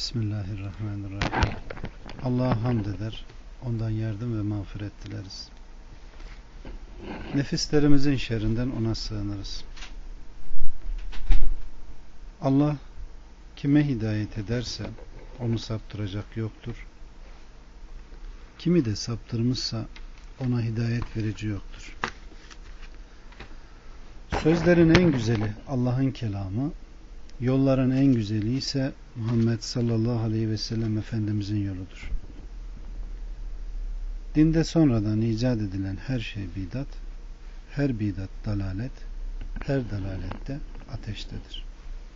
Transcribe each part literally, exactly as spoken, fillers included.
Bismillahirrahmanirrahim. Allah'a hamd eder, ondan yardım ve mağfiret dileriz. Nefislerimizin şerrinden ona sığınırız. Allah kime hidayet ederse onu saptıracak yoktur. Kimi de saptırmışsa ona hidayet verici yoktur. Sözlerin en güzeli Allah'ın kelamı, yolların en güzeli ise Muhammed sallallahu aleyhi ve sellem Efendimizin yoludur. Dinde sonradan icat edilen her şey bidat, her bidat dalalet, her dalalette ateştedir.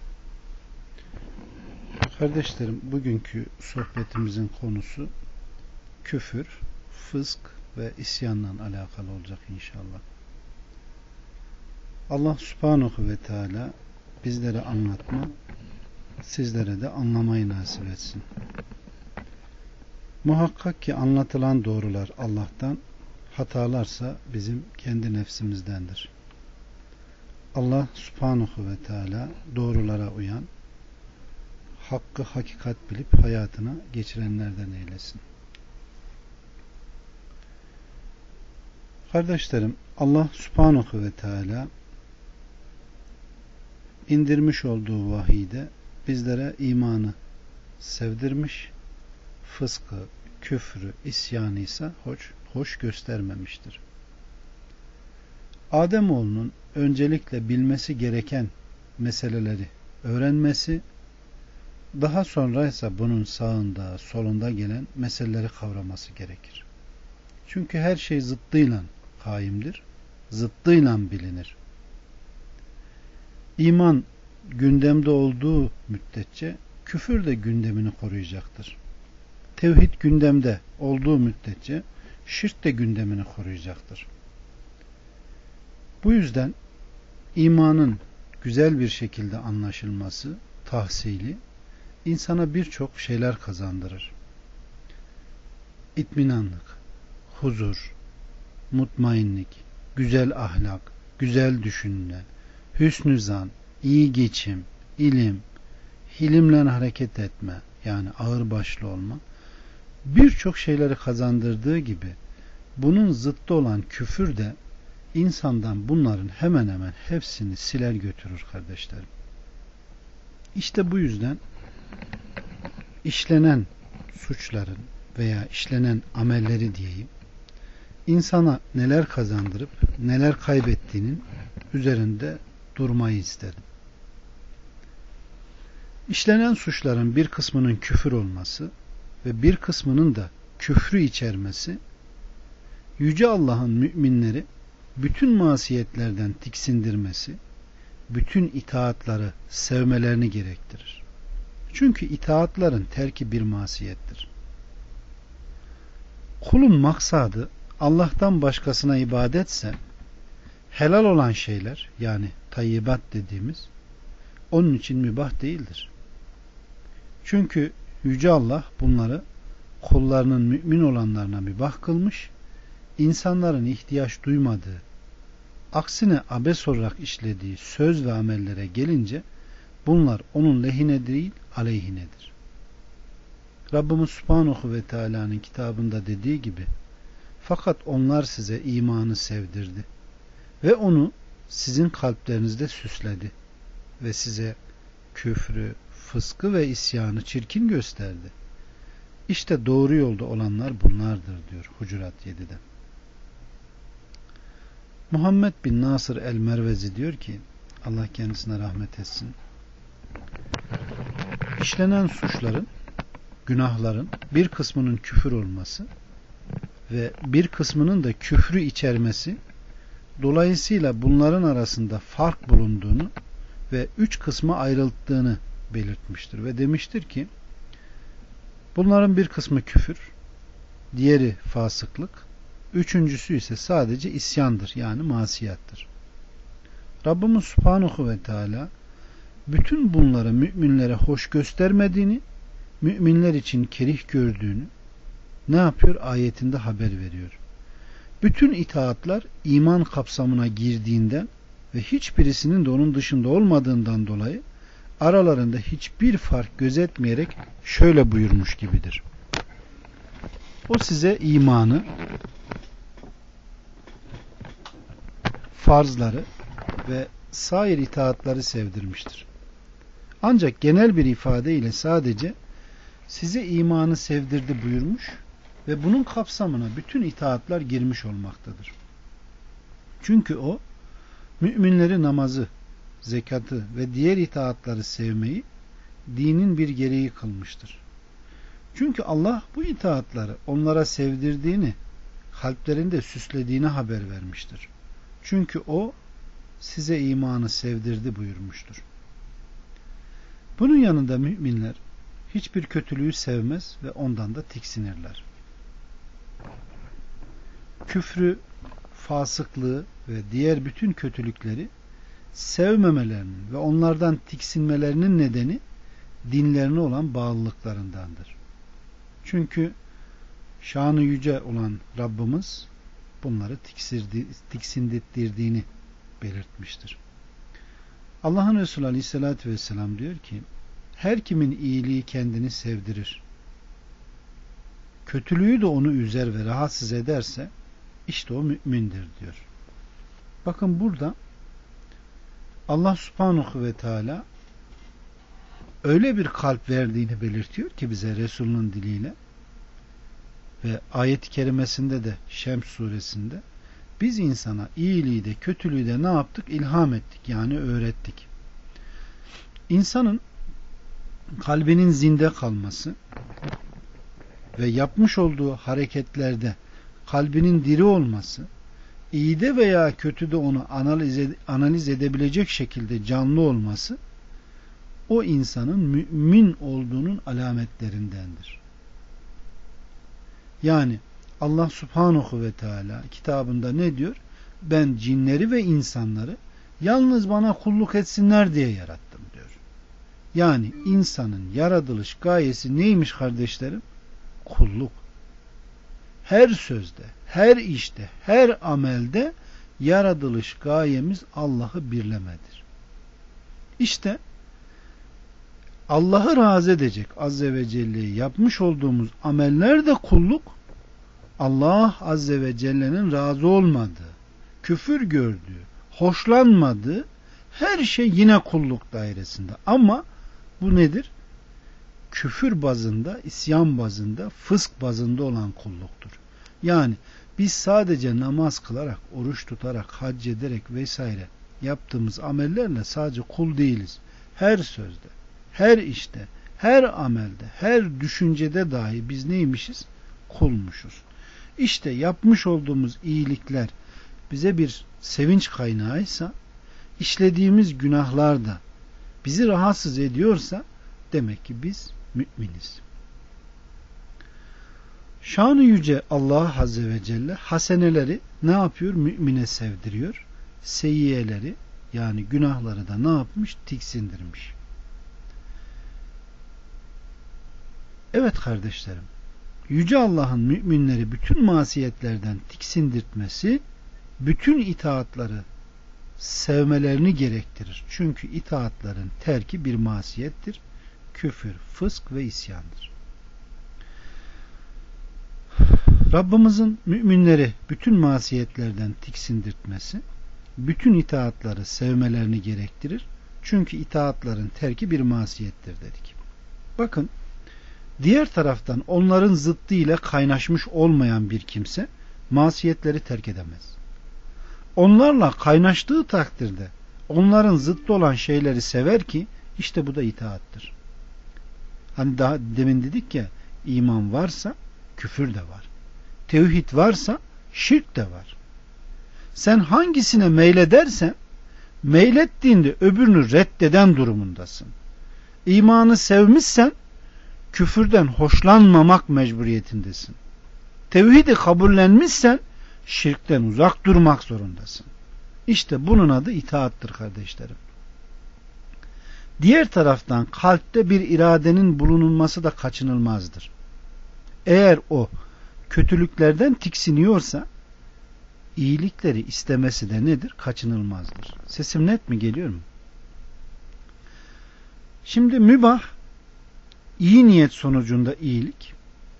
Kardeşlerim, bugünkü sohbetimizin konusu küfür, fısk ve isyanla alakalı olacak inşallah. Allah subhanahu ve teala bizlere anlatma, sizlere de anlamayı nasip etsin. Muhakkak ki anlatılan doğrular Allah'tan, hatalarsa bizim kendi nefsimizdendir. Allah subhanahu ve teala doğrulara uyan, hakkı hakikat bilip hayatına geçirenlerden eylesin. Kardeşlerim, Allah subhanahu ve teala indirmiş olduğu vahiyde bizlere imanı sevdirmiş, fıskı, küfrü, isyanı ise hoş, hoş göstermemiştir. Ademoğlunun öncelikle bilmesi gereken meseleleri öğrenmesi, daha sonra ise bunun sağında, solunda gelen meseleleri kavraması gerekir. Çünkü her şey zıttıyla kaimdir, zıttıyla bilinir. İman gündemde olduğu müddetçe küfür de gündemini koruyacaktır. Tevhid gündemde olduğu müddetçe şirk de gündemini koruyacaktır. Bu yüzden imanın güzel bir şekilde anlaşılması, tahsili insana birçok şeyler kazandırır. İtminanlık, huzur, mutmainlik, güzel ahlak, güzel düşünme, hüsnü zan, iyi geçim, ilim, hilimle hareket etme, yani ağırbaşlı olma, birçok şeyleri kazandırdığı gibi bunun zıttı olan küfür de insandan bunların hemen hemen hepsini siler götürür kardeşlerim. İşte bu yüzden işlenen suçların veya işlenen amelleri diyeyim, insana neler kazandırıp neler kaybettiğinin üzerinde durmayı isterim. İşlenen suçların bir kısmının küfür olması ve bir kısmının da küfrü içermesi, Yüce Allah'ın müminleri bütün masiyetlerden tiksindirmesi, bütün itaatları sevmelerini gerektirir. Çünkü itaatların terki bir masiyettir. Kulun maksadı Allah'tan başkasına ibadetse, helal olan şeyler, yani tayyibat dediğimiz, onun için mübah değildir. Çünkü Yüce Allah bunları kullarının mümin olanlarına mübah kılmış, insanların ihtiyaç duymadığı, aksine abes olarak işlediği söz ve amellere gelince bunlar onun lehine değil aleyhinedir. Rabbimiz Subhanahu ve Teala'nın kitabında dediği gibi, fakat onlar size imanı sevdirdi ve onu sizin kalplerinizde süsledi ve size küfrü, fıskı ve isyanı çirkin gösterdi. İşte doğru yolda olanlar bunlardır diyor Hucurat yedide. Muhammed bin Nasır el-Mervezi diyor ki, Allah kendisine rahmet etsin, işlenen suçların, günahların bir kısmının küfür olması ve bir kısmının da küfrü içermesi, dolayısıyla bunların arasında fark bulunduğunu ve üç kısma ayrıldığını belirtmiştir ve demiştir ki, bunların bir kısmı küfür, diğeri fasıklık, üçüncüsü ise sadece isyandır, yani masiyattır. Rabbimiz Subhanahu ve Teala bütün bunları müminlere hoş göstermediğini, müminler için kerih gördüğünü ne yapıyor? Ayetinde haber veriyor. Bütün itaatlar iman kapsamına girdiğinden ve hiçbirisinin de onun dışında olmadığından dolayı aralarında hiçbir fark gözetmeyerek şöyle buyurmuş gibidir. O size imanı, farzları ve sair itaatları sevdirmiştir. Ancak genel bir ifadeyle sadece size imanı sevdirdi buyurmuş ve bunun kapsamına bütün itaatlar girmiş olmaktadır. Çünkü o, müminleri namazı, zekatı ve diğer itaatları sevmeyi dinin bir gereği kılmıştır. Çünkü Allah bu itaatları onlara sevdirdiğini, kalplerinde süslediğini haber vermiştir. Çünkü o size imanı sevdirdi buyurmuştur. Bunun yanında müminler hiçbir kötülüğü sevmez ve ondan da tiksinirler. Küfrü, fasıklığı ve diğer bütün kötülükleri sevmemelerinin ve onlardan tiksinmelerinin nedeni dinlerine olan bağlılıklarındandır. Çünkü şanı yüce olan Rabbimiz bunları tiksindirdiğini belirtmiştir. Allah'ın Resulü Aleyhisselatü Vesselam diyor ki, her kimin iyiliği kendini sevdirir, kötülüğü de onu üzer ve rahatsız ederse işte o mümindir diyor. Bakın burada Allah Subhanahu ve Teala öyle bir kalp verdiğini belirtiyor ki bize Resulünün diliyle ve ayet-i kerimesinde de Şems suresinde biz insana iyiliği de kötülüğü de ne yaptık? İlham ettik, yani öğrettik. İnsanın kalbinin zinde kalması ve yapmış olduğu hareketlerde kalbinin diri olması, iyide veya kötüde onu analiz, ede, analiz edebilecek şekilde canlı olması o insanın mümin olduğunun alametlerindendir. Yani Allah Subhanahu ve Teala kitabında ne diyor? Ben cinleri ve insanları yalnız bana kulluk etsinler diye yarattım diyor. Yani insanın yaratılış gayesi neymiş kardeşlerim? Kulluk. Her sözde, her işte, her amelde yaratılış gayemiz Allah'ı birlemedir. İşte Allah'ı razı edecek Azze ve Celle'yi yapmış olduğumuz ameller de kulluk, Allah Azze ve Celle'nin razı olmadığı, küfür gördüğü, hoşlanmadığı her şey yine kulluk dairesinde. Ama bu nedir? Küfür bazında, isyan bazında, fısk bazında olan kulluktur. Yani biz sadece namaz kılarak, oruç tutarak, hac ederek vesaire yaptığımız amellerle sadece kul değiliz. Her sözde, her işte, her amelde, her düşüncede dahi biz neymişiz? Kulmuşuz. İşte yapmış olduğumuz iyilikler bize bir sevinç kaynağıysa, işlediğimiz günahlar da bizi rahatsız ediyorsa demek ki biz müminiz. Şanı yüce Allah Azze ve Celle haseneleri ne yapıyor? Mümine sevdiriyor. Seyyiyeleri, yani günahları da ne yapmış? Tiksindirmiş. Evet kardeşlerim, yüce Allah'ın müminleri bütün masiyetlerden tiksindirtmesi bütün itaatları sevmelerini gerektirir. Çünkü itaatların terki bir masiyettir. Küfür, fısk ve isyandır. Rabbimizin müminleri bütün masiyetlerden tiksindirtmesi bütün itaatları sevmelerini gerektirir. Çünkü itaatların terki bir masiyettir dedik. Bakın, diğer taraftan onların zıttı ile kaynaşmış olmayan bir kimse masiyetleri terk edemez. Onlarla kaynaştığı takdirde onların zıttı olan şeyleri sever ki işte bu da itaattır. Hani daha demin dedik ya, iman varsa küfür de var. Tevhid varsa şirk de var. Sen hangisine meyledersen meylettiğinde öbürünü reddeden durumundasın. İmanı sevmişsen küfürden hoşlanmamak mecburiyetindesin. Tevhidi kabullenmişsen şirkten uzak durmak zorundasın. İşte bunun adı itaattır kardeşlerim. Diğer taraftan kalpte bir iradenin bulunulması da kaçınılmazdır. Eğer o kötülüklerden tiksiniyorsa iyilikleri istemesi de nedir? Kaçınılmazdır. Sesim net mi, geliyor mu? Şimdi mübah iyi niyet sonucunda iyilik,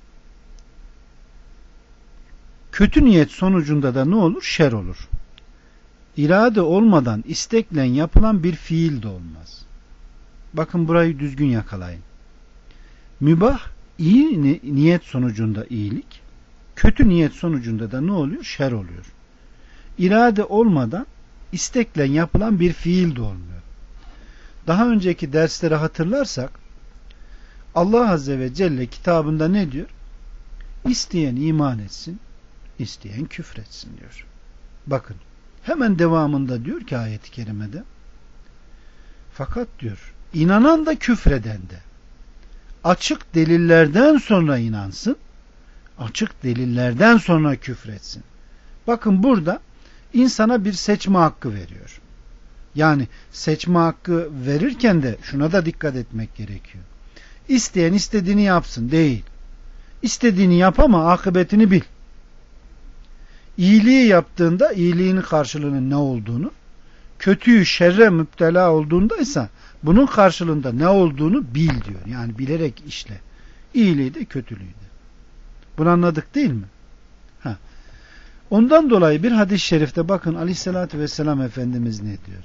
kötü niyet sonucunda da ne olur? Şer olur. İrade olmadan istekle yapılan bir fiil de olmaz. Bakın burayı düzgün yakalayın. Mübah iyi niyet sonucunda iyilik, kötü niyet sonucunda da ne oluyor? Şer oluyor. İrade olmadan istekle yapılan bir fiil de olmuyor. Daha önceki dersleri hatırlarsak Allah Azze ve Celle kitabında ne diyor? İsteyen iman etsin, isteyen küfretsin diyor. Bakın hemen devamında diyor ki ayet-i kerimede, fakat diyor inanan da küfreden de açık delillerden sonra inansın, açık delillerden sonra küfretsin. Bakın burada insana bir seçme hakkı veriyor. Yani seçme hakkı verirken de şuna da dikkat etmek gerekiyor. İsteyen istediğini yapsın değil. İstediğini yap ama akıbetini bil. İyiliği yaptığında iyiliğinin karşılığının ne olduğunu, kötüyü şerre müptela olduğundaysa bunun karşılığında ne olduğunu bil diyor. Yani bilerek işle. İyiliği de kötülüğü de. Bunu anladık değil mi? Ha. Ondan dolayı bir hadis-i şerifte bakın Aleyhisselatü Vesselam Efendimiz ne diyor?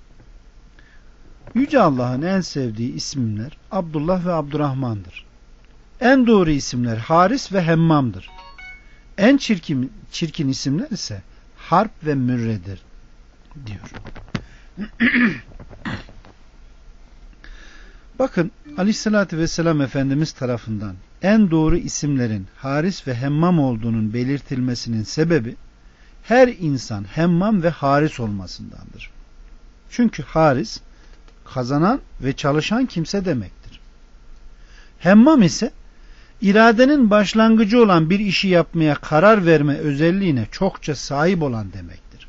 Yüce Allah'ın en sevdiği isimler Abdullah ve Abdurrahman'dır. En doğru isimler Haris ve Hemmam'dır. En çirkin, çirkin isimler ise Harp ve Mürre'dir diyor. Bakın Aleyhisselatü Vesselam Efendimiz tarafından en doğru isimlerin Haris ve Hemmam olduğunun belirtilmesinin sebebi her insan Hemmam ve Haris olmasındandır. Çünkü Haris kazanan ve çalışan kimse demektir. Hemmam ise iradenin başlangıcı olan bir işi yapmaya karar verme özelliğine çokça sahip olan demektir.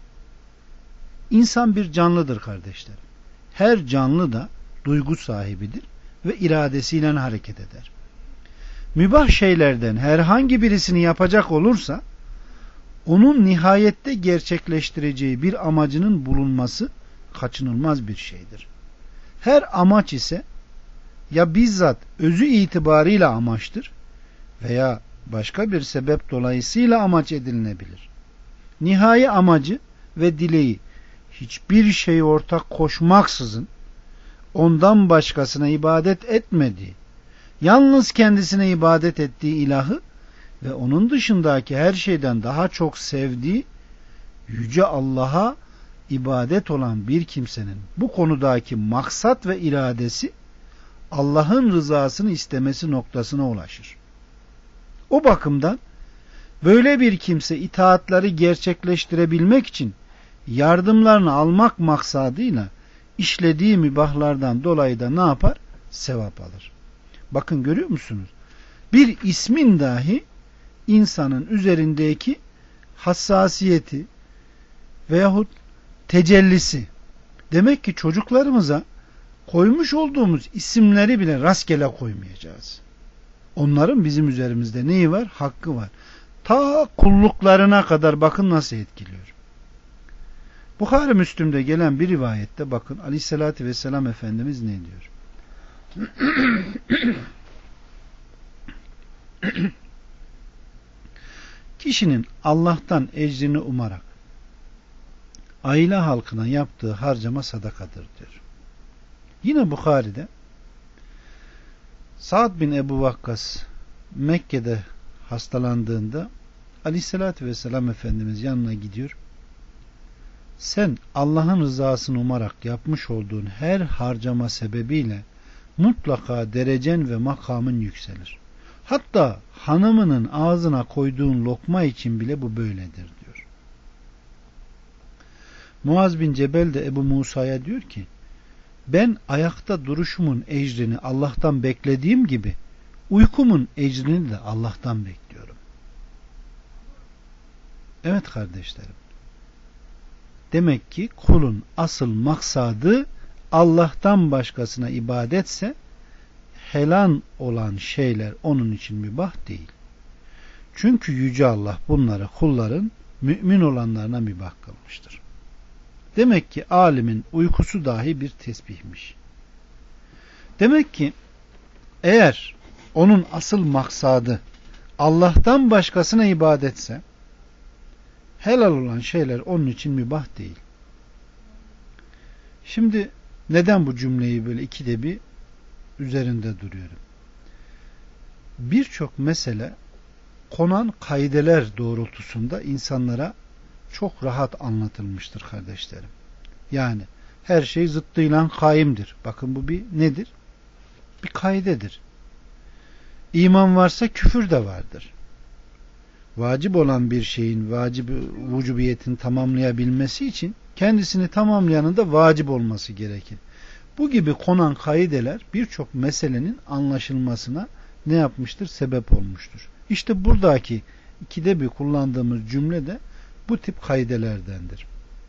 İnsan bir canlıdır kardeşlerim. Her canlı da duygu sahibidir ve iradesiyle hareket eder. Mübah şeylerden herhangi birisini yapacak olursa onun nihayette gerçekleştireceği bir amacının bulunması kaçınılmaz bir şeydir. Her amaç ise ya bizzat özü itibarıyla amaçtır veya başka bir sebep dolayısıyla amaç edinilebilir. Nihai amacı ve dileği hiçbir şeyi ortak koşmaksızın ondan başkasına ibadet etmediği, yalnız kendisine ibadet ettiği ilahı ve onun dışındaki her şeyden daha çok sevdiği Yüce Allah'a ibadet olan bir kimsenin bu konudaki maksat ve iradesi Allah'ın rızasını istemesi noktasına ulaşır. O bakımdan böyle bir kimse itaatları gerçekleştirebilmek için yardımlarını almak maksadıyla işlediği mübahlardan dolayı da ne yapar? Sevap alır. Bakın görüyor musunuz? Bir ismin dahi insanın üzerindeki hassasiyeti veyahut tecellisi. Demek ki çocuklarımıza koymuş olduğumuz isimleri bile rastgele koymayacağız. Onların bizim üzerimizde neyi var? Hakkı var. Ta kulluklarına kadar bakın nasıl etkiliyor. Buhari Müslim'de gelen bir rivayette bakın Aleyhisselatü Vesselam Efendimiz ne diyor? Kişinin Allah'tan ecrini umarak aile halkına yaptığı harcama sadakadır diyor. Yine Bukhari'de Sa'd bin Ebu Vakkas Mekke'de hastalandığında Aleyhisselatü Vesselam Efendimiz yanına gidiyor. Sen Allah'ın rızasını umarak yapmış olduğun her harcama sebebiyle mutlaka derecen ve makamın yükselir. Hatta hanımının ağzına koyduğun lokma için bile bu böyledir diyor. Muaz bin Cebel de Ebu Musa'ya diyor ki, ben ayakta duruşumun ecrini Allah'tan beklediğim gibi uykumun ecrini de Allah'tan bekliyorum. Evet kardeşlerim. Demek ki kulun asıl maksadı Allah'tan başkasına ibadetse helal olan şeyler onun için mübah değil. Çünkü Yüce Allah bunları kulların mümin olanlarına mübah kılmıştır. Demek ki alimin uykusu dahi bir tesbihmiş. Demek ki eğer onun asıl maksadı Allah'tan başkasına ibadetse helal olan şeyler onun için mübah değil. Şimdi neden bu cümleyi böyle ikide bir üzerinde duruyorum? Birçok mesele konan kaideler doğrultusunda insanlara çok rahat anlatılmıştır kardeşlerim. Yani her şey zıttıyla kaimdir. Bakın bu bir nedir? Bir kaidedir. İman varsa küfür de vardır. Vacip olan bir şeyin vacip vücubiyetini tamamlayabilmesi için kendisini tamamlayanın da vacip olması gerekir. Bu gibi konan kaideler birçok meselenin anlaşılmasına ne yapmıştır? Sebep olmuştur. İşte buradaki ikide bir kullandığımız cümle de bu tip kaidelerdendir.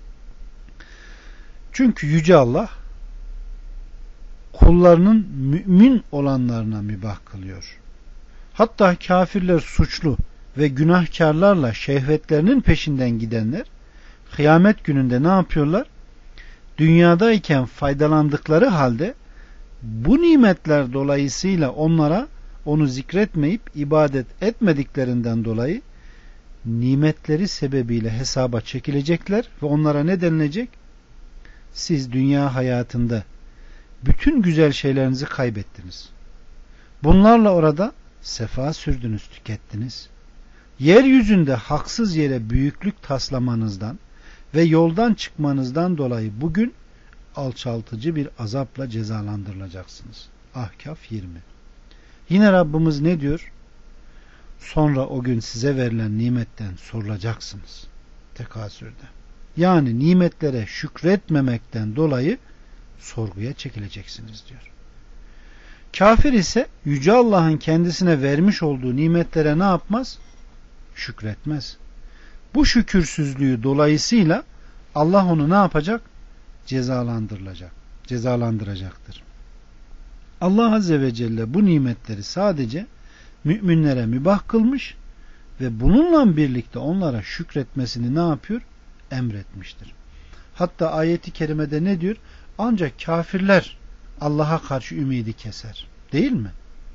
Çünkü Yüce Allah kullarının mümin olanlarına mübah kılıyor. Hatta kafirler, suçlu ve günahkarlarla şehvetlerinin peşinden gidenler kıyamet gününde ne yapıyorlar? Dünyadayken faydalandıkları halde bu nimetler dolayısıyla onlara onu zikretmeyip ibadet etmediklerinden dolayı nimetleri sebebiyle hesaba çekilecekler ve onlara ne denilecek? Siz dünya hayatında bütün güzel şeylerinizi kaybettiniz. Bunlarla orada sefa sürdünüz, tükettiniz. Yeryüzünde haksız yere büyüklük taslamanızdan ve yoldan çıkmanızdan dolayı bugün alçaltıcı bir azapla cezalandırılacaksınız. Ahkaf yirmi. Yine Rabbimiz ne diyor? Sonra o gün size verilen nimetten sorulacaksınız. Tekasür'de. Yani nimetlere şükretmemekten dolayı sorguya çekileceksiniz diyor. Kafir ise Yüce Allah'ın kendisine vermiş olduğu nimetlere ne yapmaz? Şükretmez. Bu şükürsüzlüğü dolayısıyla Allah onu ne yapacak? Cezalandırılacak. Cezalandıracaktır. Allah Azze ve Celle bu nimetleri sadece müminlere mübah kılmış ve bununla birlikte onlara şükretmesini ne yapıyor? Emretmiştir. Hatta ayeti kerimede ne diyor? Ancak kafirler Allah'a karşı ümidi keser. Değil mi?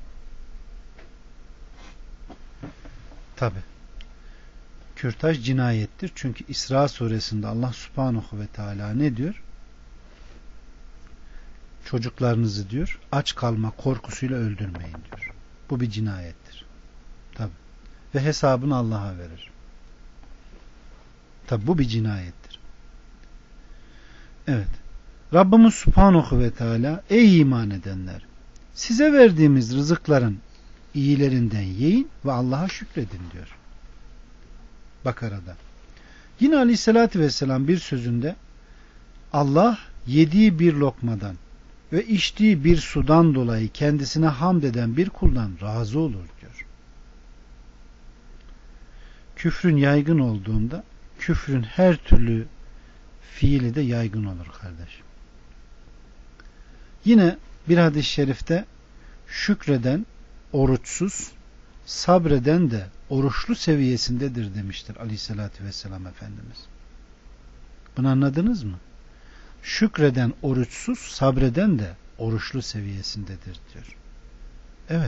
Tabi. Kürtaj cinayettir. Çünkü İsra suresinde Allah Subhanahu ve Teala ne diyor? Çocuklarınızı diyor aç kalma korkusuyla öldürmeyin diyor. Bu bir cinayettir. Tabi. Ve hesabını Allah'a verir. Tabi bu bir cinayettir. Evet. Rabbimiz Subhanahu ve Teala ey iman edenler size verdiğimiz rızıkların iyilerinden yiyin ve Allah'a şükredin diyor. Bakara'da. Yine Aleyhisselatü Vesselam bir sözünde Allah yediği bir lokmadan ve içtiği bir sudan dolayı kendisine hamd eden bir kuldan razı olur diyor. Küfrün yaygın olduğunda küfrün her türlü fiili de yaygın olur kardeşim. Yine bir hadis-i şerifte şükreden oruçsuz, sabreden de oruçlu seviyesindedir demiştir Aleyhisselatü Vesselam Efendimiz. Bunu anladınız mı? Şükreden oruçsuz, sabreden de oruçlu seviyesindedir diyor. Evet.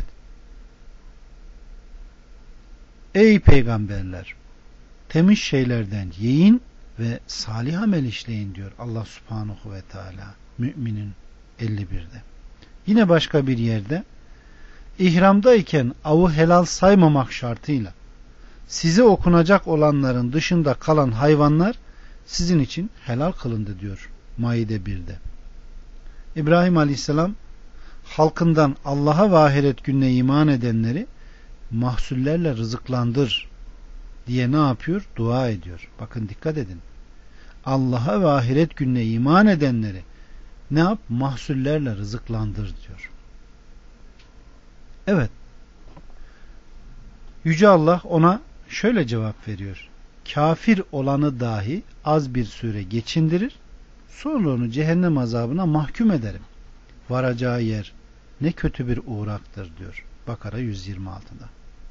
Ey peygamberler! Temiz şeylerden yiyin ve salih amel işleyin diyor Allah Subhanahu ve Teala Mü'minin elli birde. Yine başka bir yerde ihramdayken avı helal saymamak şartıyla size okunacak olanların dışında kalan hayvanlar sizin için helal kılındı diyor Maide birde. İbrahim Aleyhisselam halkından Allah'a ve ahiret gününe iman edenleri mahsullerle rızıklandır diye ne yapıyor? Dua ediyor. Bakın dikkat edin. Allah'a ve ahiret gününe iman edenleri ne yap? Mahsullerle rızıklandır diyor. Evet. Yüce Allah ona şöyle cevap veriyor. Kafir olanı dahi az bir süre geçindirir, sonra onu cehennem azabına mahkum ederim. Varacağı yer ne kötü bir uğraktır diyor. Bakara yüz yirmi altıda.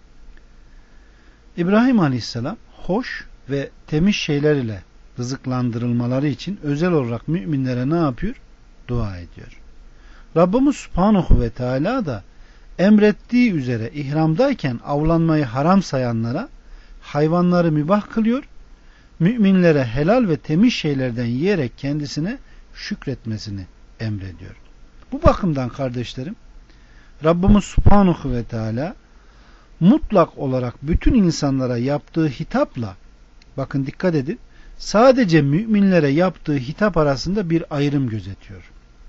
İbrahim Aleyhisselam hoş ve temiz şeyler ile rızıklandırılmaları için özel olarak müminlere ne yapıyor? Dua ediyor. Rabbimiz Subhanahu ve Teala da emrettiği üzere ihramdayken avlanmayı haram sayanlara hayvanları mübah kılıyor, müminlere helal ve temiz şeylerden yiyerek kendisine şükretmesini emrediyor. Bu bakımdan kardeşlerim, Rabbimiz Subhanahu ve Teala mutlak olarak bütün insanlara yaptığı hitapla, bakın dikkat edin, sadece müminlere yaptığı hitap arasında bir ayrım gözetiyor.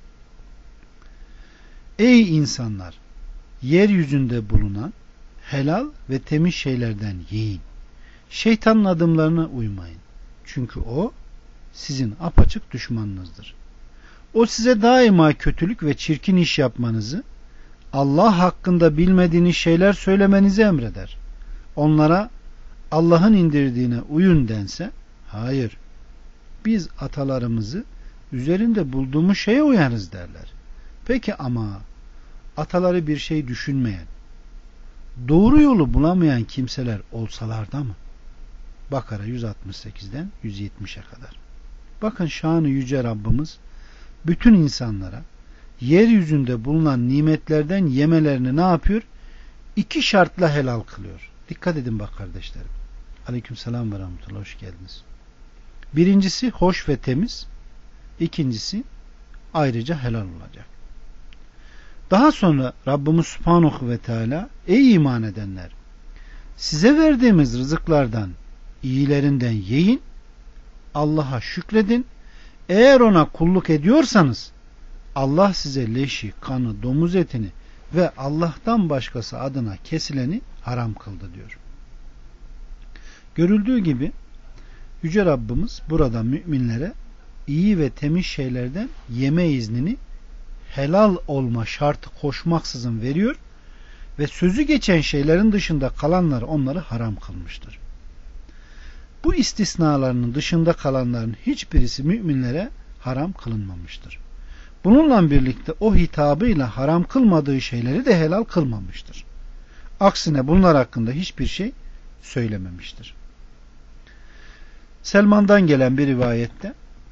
Ey insanlar! Yeryüzünde bulunan helal ve temiz şeylerden yiyin. Şeytanın adımlarına uymayın. Çünkü o sizin apaçık düşmanınızdır. O size daima kötülük ve çirkin iş yapmanızı, Allah hakkında bilmediğiniz şeyler söylemenizi emreder. Onlara Allah'ın indirdiğine uyun dense, hayır, biz atalarımızı üzerinde bulduğumuz şeye uyarız derler. Peki ama ataları bir şey düşünmeyen, doğru yolu bulamayan kimseler olsalar da mı? Bakara yüz altmış sekizden yüz yetmişe kadar. Bakın şanı yüce Rabbimiz bütün insanlara yeryüzünde bulunan nimetlerden yemelerini ne yapıyor? İki şartla helal kılıyor. Dikkat edin bak kardeşlerim. Aleykümselam ve rahmetullah, hoş geldiniz. Birincisi hoş ve temiz. İkincisi ayrıca helal olacak. Daha sonra Rabbimiz Subhanahu ve Teala, ey iman edenler, size verdiğimiz rızıklardan iyilerinden yiyin, Allah'a şükredin. Eğer ona kulluk ediyorsanız Allah size leşi, kanı, domuz etini ve Allah'tan başkası adına kesileni haram kıldı diyor. Görüldüğü gibi Yüce Rabbimiz burada müminlere iyi ve temiz şeylerden yeme iznini helal olma şartı koşmaksızın veriyor ve sözü geçen şeylerin dışında kalanları onları haram kılmıştır. Bu istisnalarının dışında kalanların hiçbirisi müminlere haram kılınmamıştır. Bununla birlikte o hitabıyla haram kılmadığı şeyleri de helal kılmamıştır. Aksine bunlar hakkında hiçbir şey söylememiştir. Selman'dan gelen bir rivayette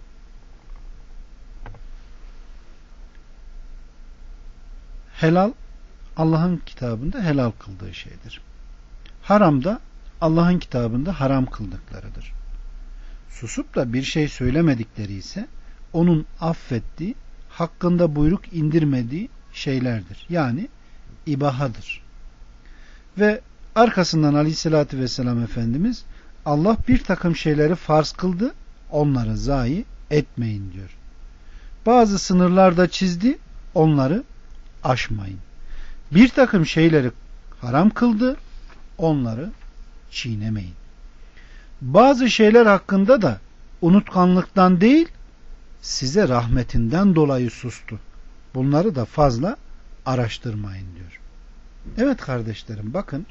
helal Allah'ın kitabında helal kıldığı şeydir. Haram da Allah'ın kitabında haram kıldıklarıdır. Susup da bir şey söylemedikleri ise onun affettiği, hakkında buyruk indirmediği şeylerdir. Yani ibahadır. Ve arkasından Aleyhisselatü Vesselam Efendimiz Allah bir takım şeyleri farz kıldı, onları zayi etmeyin diyor. Bazı sınırlar da çizdi, onları aşmayın. Bir takım şeyleri haram kıldı, onları çiğnemeyin. Bazı şeyler hakkında da unutkanlıktan değil, size rahmetinden dolayı sustu. Bunları da fazla araştırmayın diyor. Evet kardeşlerim, bakın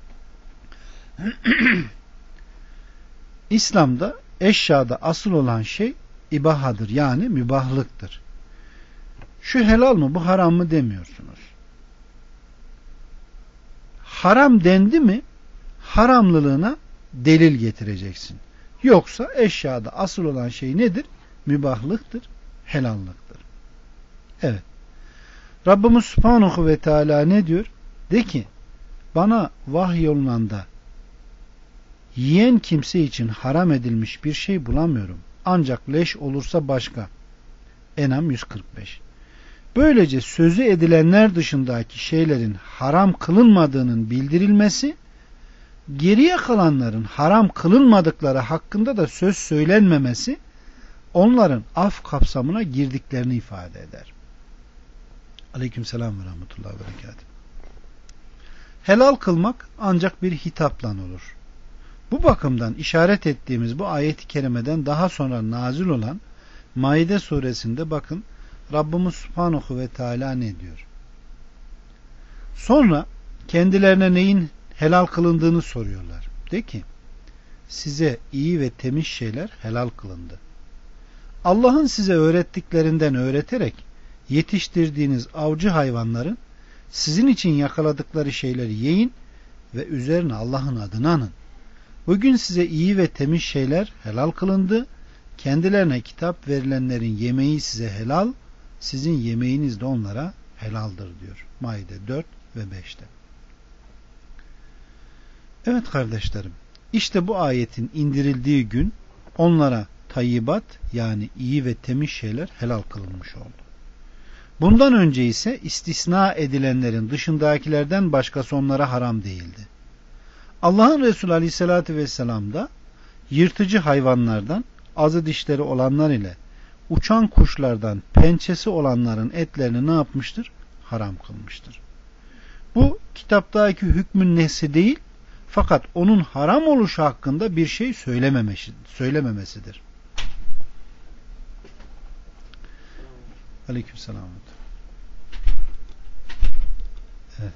İslam'da eşyada asıl olan şey ibahadır, yani mübahlıktır. Şu helal mı, bu haram mı demiyorsunuz. Haram dendi mi haramlılığına delil getireceksin. Yoksa eşyada asıl olan şey nedir? Mübahlıktır, helallıktır. Evet. Rabbimiz Subhanahu ve Teala ne diyor? De ki, bana vahyolunanda yiyen kimse için haram edilmiş bir şey bulamıyorum. Ancak leş olursa başka. En'am yüz kırk beş. Böylece sözü edilenler dışındaki şeylerin haram kılınmadığının bildirilmesi, geriye kalanların haram kılınmadıkları hakkında da söz söylenmemesi, onların af kapsamına girdiklerini ifade eder. Aleykümselam ve rahmetullahi ve berekatuhu. Helal kılmak ancak bir hitapla olur. Bu bakımdan işaret ettiğimiz bu ayet-i kerimeden daha sonra nazil olan Maide suresinde bakın Rabbimiz Subhanahu ve Teala ne diyor? Sonra kendilerine neyin helal kılındığını soruyorlar. De ki, size iyi ve temiz şeyler helal kılındı. Allah'ın size öğrettiklerinden öğreterek yetiştirdiğiniz avcı hayvanların sizin için yakaladıkları şeyleri yiyin ve üzerine Allah'ın adını anın. Bugün size iyi ve temiz şeyler helal kılındı. Kendilerine kitap verilenlerin yemeği size helal, sizin yemeğiniz de onlara helaldir diyor. Maide dört ve beşte. Evet kardeşlerim, işte bu ayetin indirildiği gün onlara tayyibat, yani iyi ve temiz şeyler helal kılınmış oldu. Bundan önce ise istisna edilenlerin dışındakilerden başkası onlara haram değildi. Allah'ın Resulü Aleyhisselatü Vesselam da yırtıcı hayvanlardan, azı dişleri olanlar ile uçan kuşlardan pençesi olanların etlerini ne yapmıştır? Haram kılmıştır. Bu kitaptaki hükmün nesi değil, fakat onun haram oluşu hakkında bir şey söylememesidir. Aleykümselam. Evet.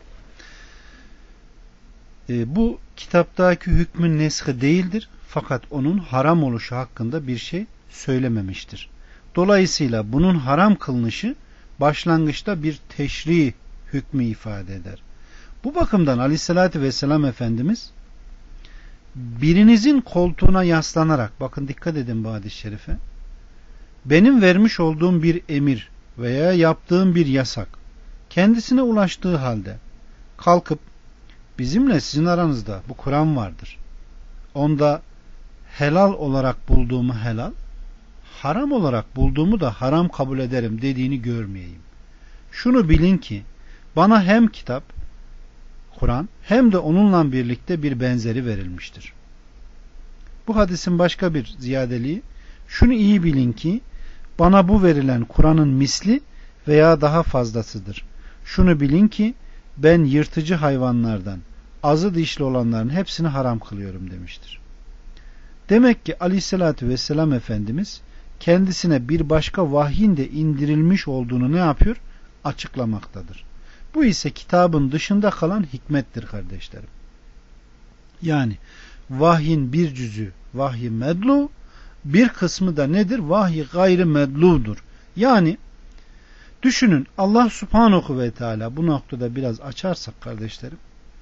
E, bu kitaptaki hükmün neshi değildir, fakat onun haram oluşu hakkında bir şey söylememiştir. Dolayısıyla bunun haram kılınışı başlangıçta bir teşri hükmü ifade eder. Bu bakımdan Aleyhisselatü Vesselam Efendimiz birinizin koltuğuna yaslanarak, bakın dikkat edin bu hadis-i şerife, benim vermiş olduğum bir emir veya yaptığım bir yasak kendisine ulaştığı halde kalkıp bizimle sizin aranızda bu Kur'an vardır, onda helal olarak bulduğumu helal, haram olarak bulduğumu da haram kabul ederim dediğini görmeyeyim. Şunu bilin ki bana hem kitap, Kur'an, hem de onunla birlikte bir benzeri verilmiştir. Bu hadisin başka bir ziyadeliği, şunu iyi bilin ki bana bu verilen Kur'an'ın misli veya daha fazlasıdır. Şunu bilin ki ben yırtıcı hayvanlardan, azı dişli olanların hepsini haram kılıyorum demiştir. Demek ki Aleyhisselatü Vesselam Efendimiz kendisine bir başka vahyin de indirilmiş olduğunu ne yapıyor? Açıklamaktadır. Bu ise kitabın dışında kalan hikmettir kardeşlerim. Yani vahyin bir cüzü vahyi medlu, bir kısmı da nedir? Vahyi gayri medludur. Yani düşünün, Allah Subhanahu ve Teala bu noktada biraz açarsak kardeşlerim,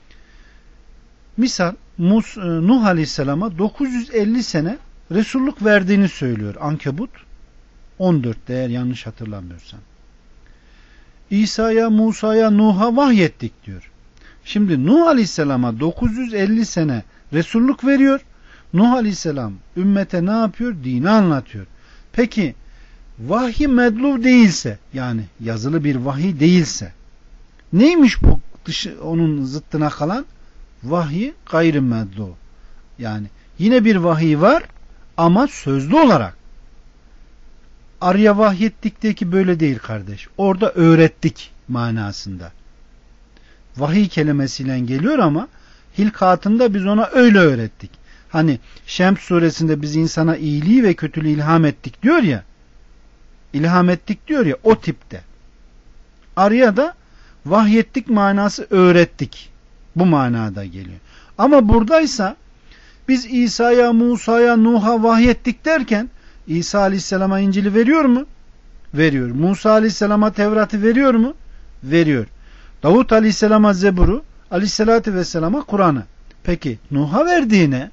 misal Nuh Aleyhisselam'a dokuz yüz elli sene Resulluk verdiğini söylüyor Ankebut on dörtte, eğer yanlış hatırlamıyorsam. İsa'ya, Musa'ya, Nuh'a vahyettik diyor. Şimdi Nuh Aleyhisselam'a dokuz yüz elli sene Resulluk veriyor. Nuh Aleyhisselam ümmete ne yapıyor? Dini anlatıyor. Peki vahiy medlu değilse, yani yazılı bir vahiy değilse, neymiş bu dışı, onun zıttına kalan? Vahiy gayri medlu. Yani yine bir vahiy var ama sözlü olarak. Arya vahyettikteki böyle değil kardeş. Orada öğrettik manasında. Vahiy kelimesiyle geliyor ama hilkatında biz ona öyle öğrettik. Hani Şems suresinde biz insana iyiliği ve kötülüğü ilham ettik diyor ya. İlham ettik diyor ya, o tipte. Arya da vahyettik manası öğrettik. Bu manada geliyor. Ama buradaysa biz İsa'ya, Musa'ya, Nuh'a vahyettik derken İsa Aleyhisselam'a İncil'i veriyor mu? Veriyor. Musa Aleyhisselam'a Tevrat'ı veriyor mu? Veriyor. Davut Aleyhisselam'a Zebur'u, Aleyhisselatü Vesselam'a Kur'an'ı. Peki Nuh'a verdiğine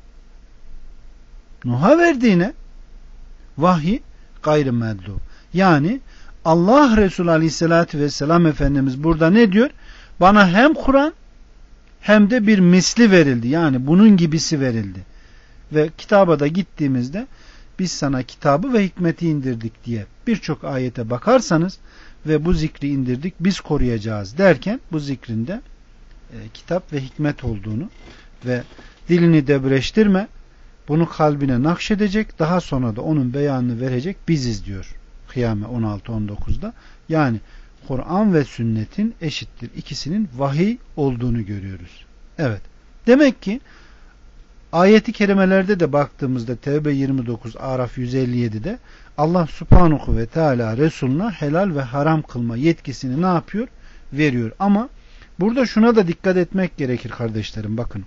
Nuh'a verdiğine vahyi gayrimedlu. Yani Allah Resulü Aleyhisselatü Vesselam Efendimiz burada ne diyor? Bana hem Kur'an hem de bir misli verildi. Yani bunun gibisi verildi. Ve kitaba da gittiğimizde biz sana kitabı ve hikmeti indirdik diye birçok ayete bakarsanız ve bu zikri indirdik biz koruyacağız derken bu zikrinde e, kitap ve hikmet olduğunu ve dilini debreştirme, bunu kalbine nakşedecek, daha sonra da onun beyanını verecek biziz diyor Kıyame on altı on dokuzda. Yani Kur'an ve sünnetin eşittir ikisinin vahiy olduğunu görüyoruz. Evet. Demek ki ayeti kerimelerde de baktığımızda Tevbe yirmi dokuz, Araf yüz elli yedi'de Allah Subhanahu ve Teala Resulüne helal ve haram kılma yetkisini ne yapıyor? Veriyor. Ama burada şuna da dikkat etmek gerekir kardeşlerim, bakın.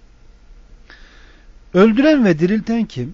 Öldüren ve dirilten kim?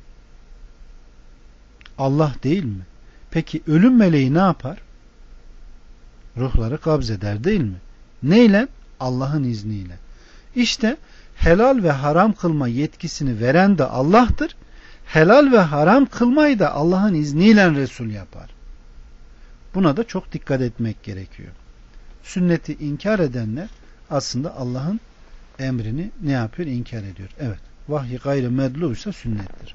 Allah değil mi? Peki ölüm meleği ne yapar? Ruhları kabzeder değil mi? Neyle? Allah'ın izniyle. İşte helal ve haram kılma yetkisini veren de Allah'tır. Helal ve haram kılmayı da Allah'ın izniyle Resul yapar. Buna da çok dikkat etmek gerekiyor. Sünneti inkar edenler aslında Allah'ın emrini ne yapıyor? İnkar ediyor. Evet. Vahyi gayrı medluysa sünnettir.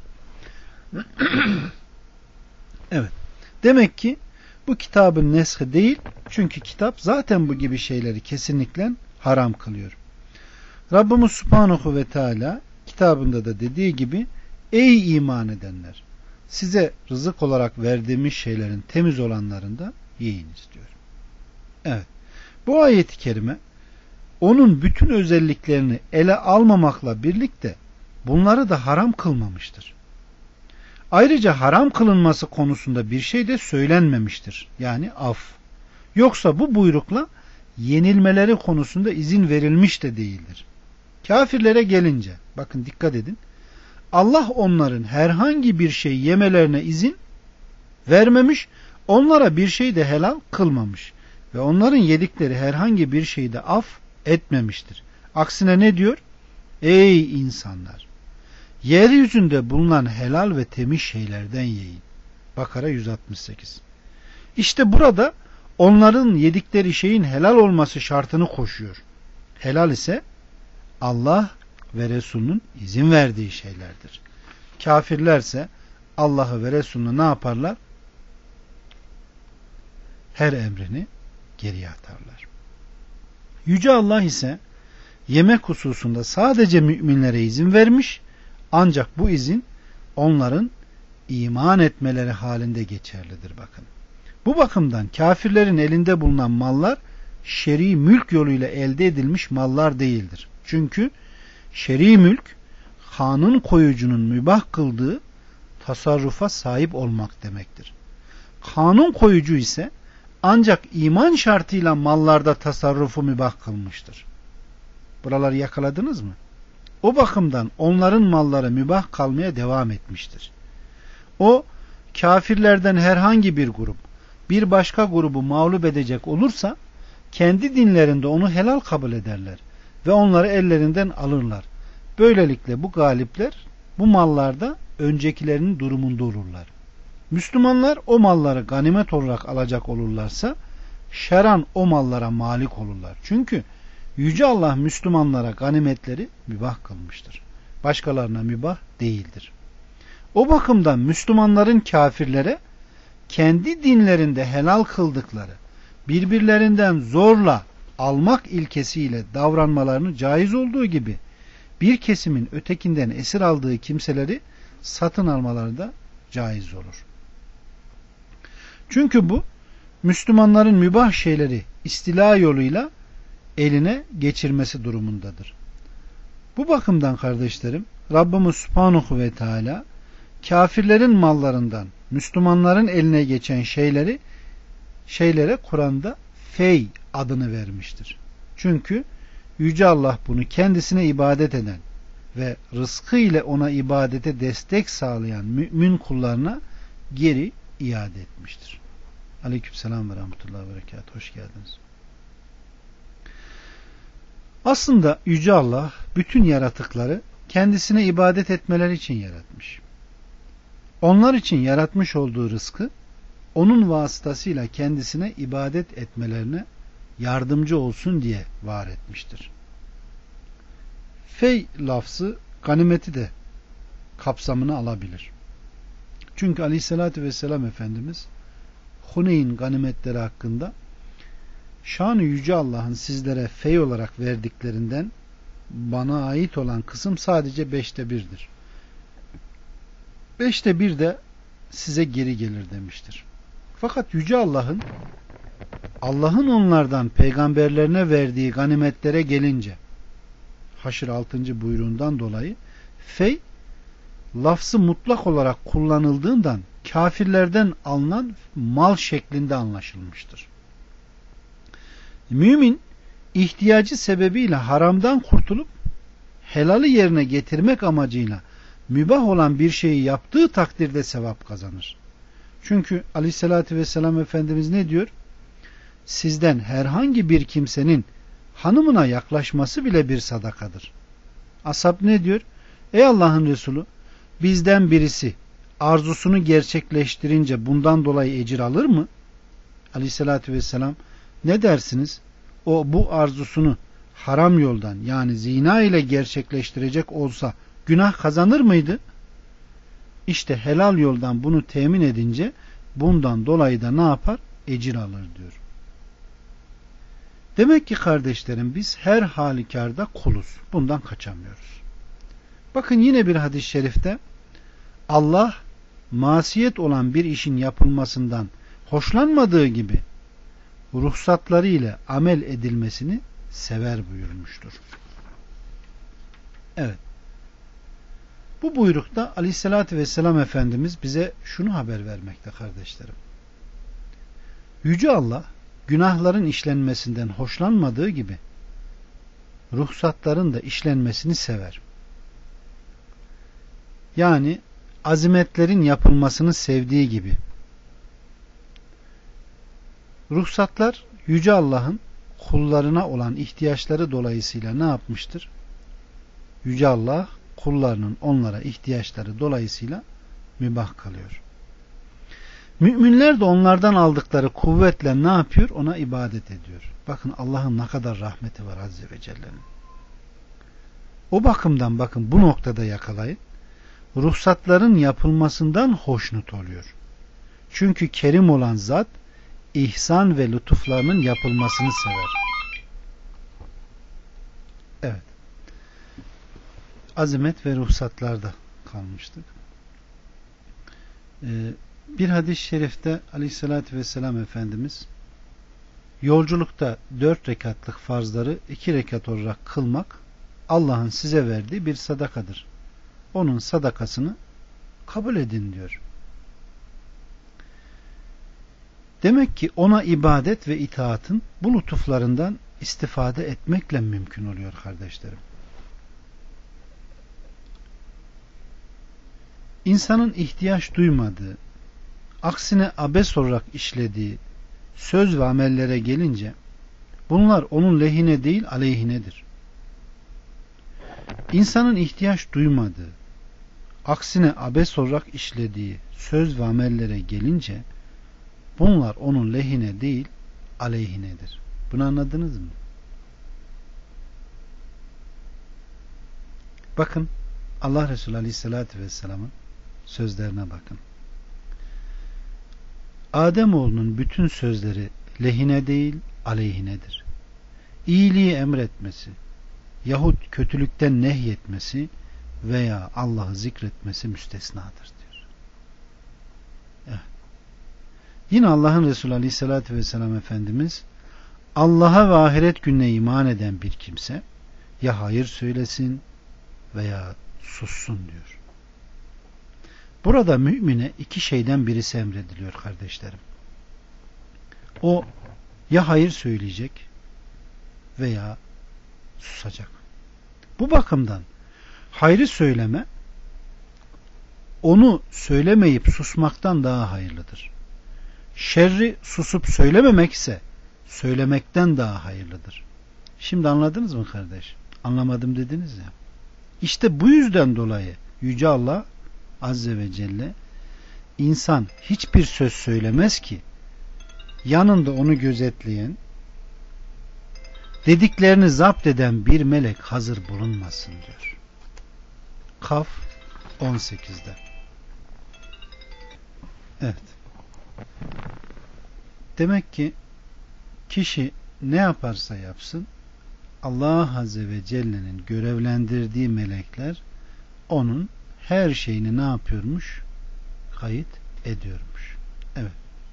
Evet. Demek ki bu kitabın neshi değil. Çünkü kitap zaten bu gibi şeyleri kesinlikle haram kılıyor. Rabbimiz Subhanahu ve Teala kitabında da dediği gibi ey iman edenler, size rızık olarak verdiğimiz şeylerin temiz olanlarında yiyiniz diyor. Evet. Bu ayet-i kerime onun bütün özelliklerini ele almamakla birlikte bunları da haram kılmamıştır. Ayrıca haram kılınması konusunda bir şey de söylenmemiştir. Yani af. Yoksa bu buyrukla yenilmeleri konusunda izin verilmiş de değildir. Kafirlere gelince, bakın dikkat edin, Allah onların herhangi bir şey yemelerine izin vermemiş, onlara bir şey de helal kılmamış ve onların yedikleri herhangi bir şeyi de af etmemiştir. Aksine ne diyor? Ey insanlar! Yeryüzünde bulunan helal ve temiz şeylerden yiyin. Bakara yüz altmış sekiz. İşte burada onların yedikleri şeyin helal olması şartını koşuyor. Helal ise Allah ve Resulünün izin verdiği şeylerdir. Kafirlerse Allah'ı ve Resulünü ne yaparlar? Her emrini geriye atarlar. Yüce Allah ise yemek hususunda sadece müminlere izin vermiş, ancak bu izin onların iman etmeleri halinde geçerlidir. Bakın. Bu bakımdan kafirlerin elinde bulunan mallar şer'i mülk yoluyla elde edilmiş mallar değildir. Çünkü şer'i mülk kanun koyucunun mübah kıldığı tasarrufa sahip olmak demektir. Kanun koyucu ise ancak iman şartıyla mallarda tasarrufu mübah kılmıştır. Buraları yakaladınız mı? O bakımdan onların malları mübah kalmaya devam etmiştir. O kafirlerden herhangi bir grup bir başka grubu mağlup edecek olursa kendi dinlerinde onu helal kabul ederler ve onları ellerinden alırlar. Böylelikle bu galipler bu mallarda öncekilerinin durumunda olurlar. Müslümanlar o malları ganimet olarak alacak olurlarsa şeran o mallara malik olurlar. Çünkü Yüce Allah Müslümanlara ganimetleri mübah kılmıştır. Başkalarına mübah değildir. O bakımdan Müslümanların kafirlere kendi dinlerinde helal kıldıkları birbirlerinden zorla almak ilkesiyle davranmalarını caiz olduğu gibi bir kesimin ötekinden esir aldığı kimseleri satın almaları da caiz olur. Çünkü bu Müslümanların mübah şeyleri istila yoluyla eline geçirmesi durumundadır. Bu bakımdan kardeşlerim Rabbimiz Subhanahu ve Teala kafirlerin mallarından Müslümanların eline geçen şeyleri şeylere Kur'an'da fey adını vermiştir. Çünkü Yüce Allah bunu kendisine ibadet eden ve rızkı ile ona ibadete destek sağlayan mümin kullarına geri iade etmiştir. Aleykümselam ve rahmetullahi ve berekatuhu. Hoş geldiniz. Aslında Yüce Allah bütün yaratıkları kendisine ibadet etmeleri için yaratmış. Onlar için yaratmış olduğu rızkı onun vasıtasıyla kendisine ibadet etmelerine yardımcı olsun diye var etmiştir. Fey lafzı ganimeti de kapsamını alabilir. Çünkü Aleyhisselatü Vesselam Efendimiz Huneyn ganimetleri hakkında şan-ı Yüce Allah'ın sizlere fey olarak verdiklerinden bana ait olan kısım sadece beşte birdir. Beşte bir de size geri gelir demiştir. Fakat Yüce Allah'ın Allah'ın onlardan peygamberlerine verdiği ganimetlere gelince Haşr altıncı buyruğundan dolayı fey lafzı mutlak olarak kullanıldığından kafirlerden alınan mal şeklinde anlaşılmıştır. Mümin ihtiyacı sebebiyle haramdan kurtulup helali yerine getirmek amacıyla mübah olan bir şeyi yaptığı takdirde sevap kazanır. Çünkü Aleyhisselatü Vesselam Efendimiz ne diyor? Sizden herhangi bir kimsenin hanımına yaklaşması bile bir sadakadır. Ashab ne diyor? Ey Allah'ın Resulü, bizden birisi arzusunu gerçekleştirince bundan dolayı ecir alır mı? Aleyhissalatü vesselam ne dersiniz? O bu arzusunu haram yoldan yani zina ile gerçekleştirecek olsa günah kazanır mıydı? İşte helal yoldan bunu temin edince bundan dolayı da ne yapar? Ecir alır diyor. Demek ki kardeşlerim biz her halükarda kuluz. Bundan kaçamıyoruz. Bakın yine bir hadis-i şerifte Allah masiyet olan bir işin yapılmasından hoşlanmadığı gibi ruhsatları ile amel edilmesini sever buyurmuştur. Evet. Bu buyrukta Aleyhisselatü Vesselam Efendimiz bize şunu haber vermekte kardeşlerim. Yüce Allah günahların işlenmesinden hoşlanmadığı gibi ruhsatların da işlenmesini sever. Yani azimetlerin yapılmasını sevdiği gibi. Ruhsatlar Yüce Allah'ın kullarına olan ihtiyaçları dolayısıyla ne yapmıştır? Yüce Allah kullarının onlara ihtiyaçları dolayısıyla mübah kalıyor. Müminler de onlardan aldıkları kuvvetle ne yapıyor? Ona ibadet ediyor. Bakın Allah'ın ne kadar rahmeti var Azze ve Celle'nin. O bakımdan bakın bu noktada yakalayın. Ruhsatların yapılmasından hoşnut oluyor. Çünkü kerim olan zat ihsan ve lütuflarının yapılmasını sever. Evet. Azimet ve ruhsatlarda kalmıştık. Ee, bir hadis-i şerifte Aleyhisselatü Vesselam Efendimiz yolculukta dört rekatlık farzları iki rekat olarak kılmak Allah'ın size verdiği bir sadakadır. Onun sadakasını kabul edin diyor. Demek ki ona ibadet ve itaatın bu lütuflarından istifade etmekle mümkün oluyor kardeşlerim. İnsanın ihtiyaç duymadığı, aksine abes olarak işlediği söz ve amellere gelince bunlar onun lehine değil aleyhinedir. İnsanın ihtiyaç duymadığı, aksine abes olarak işlediği söz ve amellere gelince bunlar onun lehine değil aleyhinedir. Bunu anladınız mı? Bakın Allah Resulü Aleyhisselatü Vesselam'ın sözlerine bakın. Ademoğlunun bütün sözleri lehine değil aleyhinedir. İyiliği emretmesi yahut kötülükten nehyetmesi veya Allah'ı zikretmesi müstesnadır diyor. Evet. Yine Allah'ın Resulü Aleyhisselatü Vesselam Efendimiz Allah'a ve ahiret gününe iman eden bir kimse ya hayır söylesin veya sussun diyor. Burada mümine iki şeyden birisi emrediliyor kardeşlerim. O ya hayır söyleyecek veya susacak. Bu bakımdan hayrı söyleme onu söylemeyip susmaktan daha hayırlıdır. Şerri susup söylememek ise söylemekten daha hayırlıdır. Şimdi anladınız mı kardeş? Anlamadım dediniz ya. İşte bu yüzden dolayı Yüce Allah Azze ve Celle insan hiçbir söz söylemez ki yanında onu gözetleyen, dediklerini zapt eden bir melek hazır bulunmasın diyor. Kaf on sekizde. Evet. Demek ki kişi ne yaparsa yapsın Allah Azze ve Celle'nin görevlendirdiği melekler onun her şeyini ne yapıyormuş? Kayıt ediyormuş. Evet.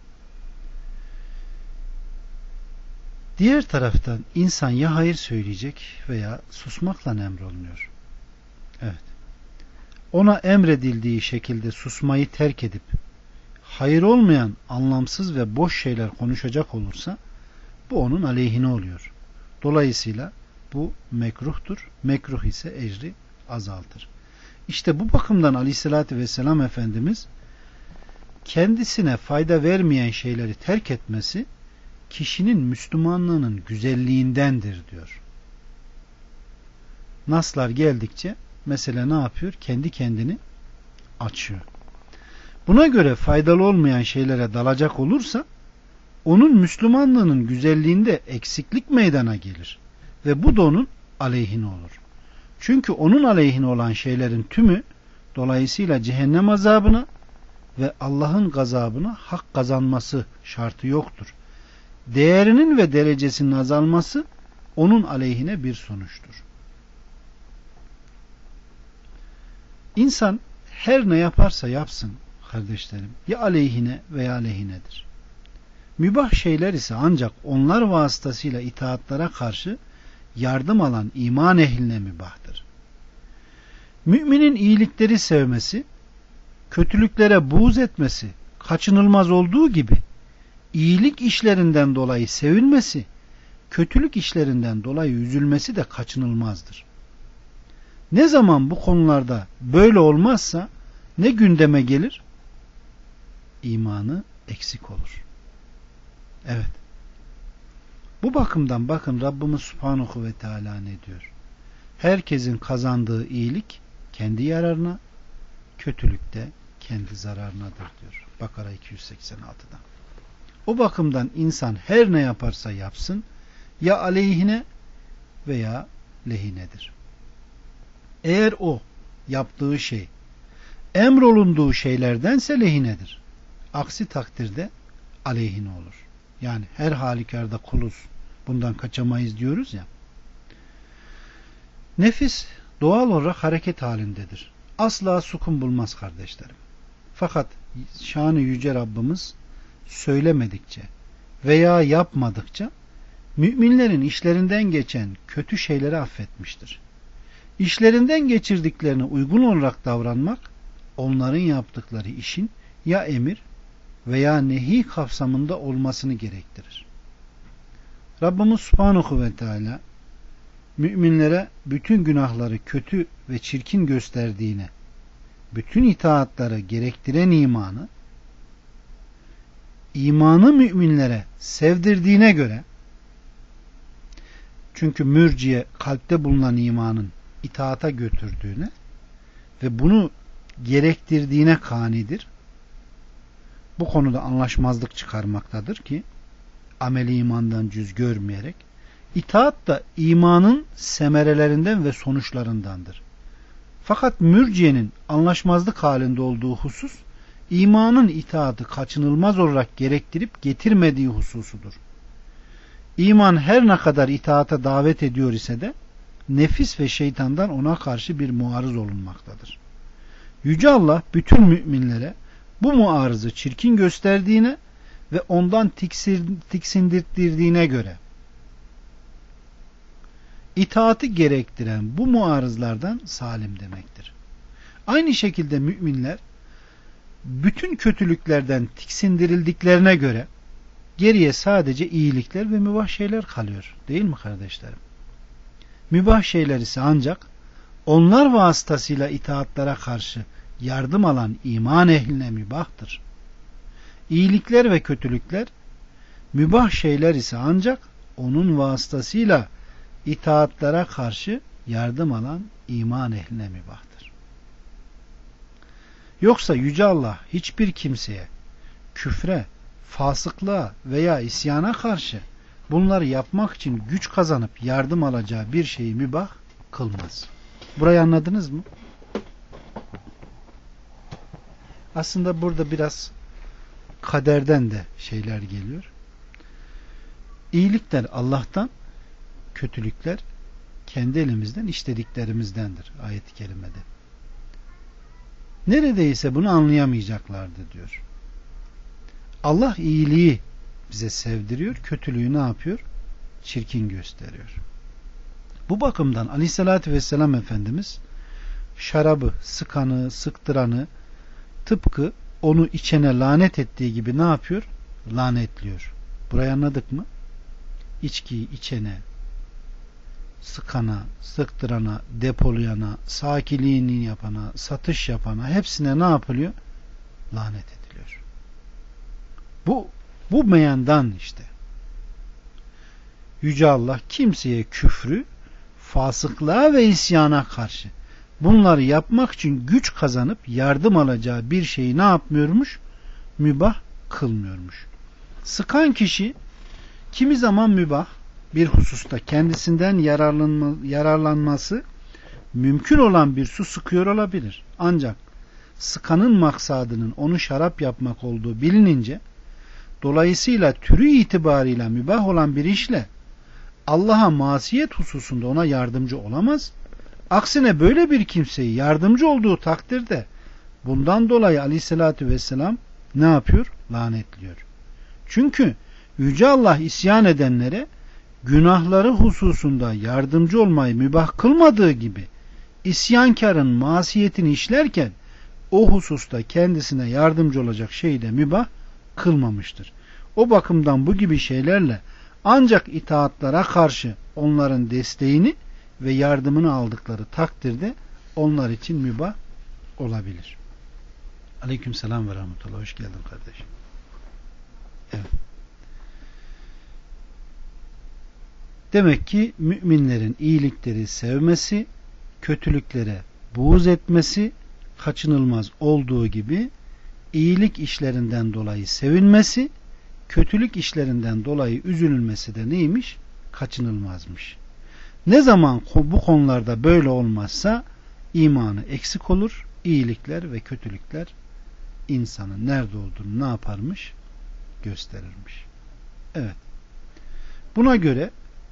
Diğer taraftan insan ya hayır söyleyecek veya susmakla emrolunuyor. Evet. Ona emredildiği şekilde susmayı terk edip hayır olmayan anlamsız ve boş şeyler konuşacak olursa bu onun aleyhine oluyor. Dolayısıyla bu mekruhtur. Mekruh ise ecri azaltır. İşte bu bakımdan Aleyhisselatü Vesselam Efendimiz kendisine fayda vermeyen şeyleri terk etmesi kişinin Müslümanlığının güzelliğindendir diyor. Naslar geldikçe mesela ne yapıyor? Kendi kendini açıyor. Buna göre faydalı olmayan şeylere dalacak olursa onun Müslümanlığının güzelliğinde eksiklik meydana gelir ve bu da onun aleyhine olur. Çünkü onun aleyhine olan şeylerin tümü dolayısıyla cehennem azabına ve Allah'ın gazabına hak kazanması şartı yoktur. Değerinin ve derecesinin azalması onun aleyhine bir sonuçtur. İnsan her ne yaparsa yapsın kardeşlerim, ya aleyhine veya lehinedir. Mübah şeyler ise ancak onlar vasıtasıyla itaatlara karşı yardım alan iman ehline mübahtır. Müminin iyilikleri sevmesi, kötülüklere buğz etmesi kaçınılmaz olduğu gibi iyilik işlerinden dolayı sevinmesi, kötülük işlerinden dolayı üzülmesi de kaçınılmazdır. Ne zaman bu konularda böyle olmazsa ne gündeme gelir? İmanı eksik olur. Evet. Bu bakımdan bakın Rabbimiz Subhanahu ve Teala ne diyor? Herkesin kazandığı iyilik kendi yararına, kötülük de kendi zararınadır diyor. Bakara iki yüz seksen altıda. O bakımdan insan her ne yaparsa yapsın ya aleyhine veya lehinedir. Eğer o yaptığı şey emrolunduğu şeylerdense lehinedir. Aksi takdirde aleyhine olur. Yani her halükarda kuluz. Bundan kaçamayız diyoruz ya. Nefis doğal olarak hareket halindedir. Asla sukun bulmaz kardeşlerim. Fakat şanı yüce Rabbimiz söylemedikçe veya yapmadıkça müminlerin işlerinden geçen kötü şeyleri affetmiştir. İşlerinden geçirdiklerine uygun olarak davranmak onların yaptıkları işin ya emir veya nehi kapsamında olmasını gerektirir. Rabbimiz Subhanahu ve Teala müminlere bütün günahları kötü ve çirkin gösterdiğine, bütün itaatları gerektiren imanı, imanı müminlere sevdirdiğine göre, çünkü mürciye kalpte bulunan imanın itaata götürdüğüne ve bunu gerektirdiğine kanidir. Bu konuda anlaşmazlık çıkarmaktadır ki ameli imandan cüz görmeyerek itaat da imanın semerelerinden ve sonuçlarındandır. Fakat mürciyenin anlaşmazlık halinde olduğu husus imanın itaatı kaçınılmaz olarak gerektirip getirmediği hususudur. İman her ne kadar itaata davet ediyor ise de nefis ve şeytandan ona karşı bir muarız olunmaktadır. Yüce Allah bütün müminlere bu muarızı çirkin gösterdiğine ve ondan tiksindirttirdiğine göre itaati gerektiren bu muarızlardan salim demektir. Aynı şekilde müminler bütün kötülüklerden tiksindirildiklerine göre geriye sadece iyilikler ve mübah şeyler kalıyor. Değil mi kardeşlerim? Mübah şeyler ise ancak onlar vasıtasıyla itaatlara karşı yardım alan iman ehline mübahtır. İyilikler ve kötülükler, mübah şeyler ise ancak onun vasıtasıyla itaatlara karşı yardım alan iman ehline mübahtır. Yoksa Yüce Allah hiçbir kimseye küfre, fasıklığa veya isyana karşı bunları yapmak için güç kazanıp yardım alacağı bir şeyi mübah kılmaz. Burayı anladınız mı? Aslında burada biraz kaderden de şeyler geliyor. İyilikler Allah'tan, kötülükler kendi elimizden işlediklerimizdendir ayet-i kerimede. Neredeyse bunu anlayamayacaklardı diyor. Allah iyiliği bize sevdiriyor, kötülüğü ne yapıyor? Çirkin gösteriyor. Bu bakımdan Aleyhisselatü Vesselam Efendimiz şarabı, sıkanı, sıktıranı tıpkı onu içene lanet ettiği gibi ne yapıyor? Lanetliyor. Burayı anladık mı? İçkiyi içene, sıkana, sıktırana, depolayana, sakiliğini yapana, satış yapana hepsine ne yapılıyor? Lanet ediliyor. Bu, bu meyandan işte. Yüce Allah kimseye küfrü, fasıklığa ve isyana karşı bunları yapmak için güç kazanıp yardım alacağı bir şeyi ne yapmıyormuş? Mübah kılmıyormuş. Sıkan kişi kimi zaman mübah bir hususta kendisinden yararlanma, yararlanması mümkün olan bir su sıkıyor olabilir. Ancak sıkanın maksadının onu şarap yapmak olduğu bilinince, dolayısıyla türü itibarıyla mübah olan bir işle Allah'a masiyet hususunda ona yardımcı olamaz. Aksine böyle bir kimseyi yardımcı olduğu takdirde bundan dolayı aleyhissalatü vesselam ne yapıyor? Lanetliyor. Çünkü Yüce Allah isyan edenlere günahları hususunda yardımcı olmayı mübah kılmadığı gibi isyankarın masiyetini işlerken o hususta kendisine yardımcı olacak şeyi de mübah kılmamıştır. O bakımdan bu gibi şeylerle ancak itaatlara karşı onların desteğini ve yardımını aldıkları takdirde onlar için mübah olabilir. Aleykümselam ve rahmetullah. Hoş geldin kardeşim. Evet. Demek ki müminlerin iyilikleri sevmesi, kötülüklere buğz etmesi kaçınılmaz olduğu gibi iyilik işlerinden dolayı sevinmesi, kötülük işlerinden dolayı üzülülmesi de neymiş? Kaçınılmazmış. Ne zaman bu konularda böyle olmazsa imanı eksik olur, iyilikler ve kötülükler insanın nerede olduğunu ne yaparmış? Gösterirmiş. Evet. Buna göre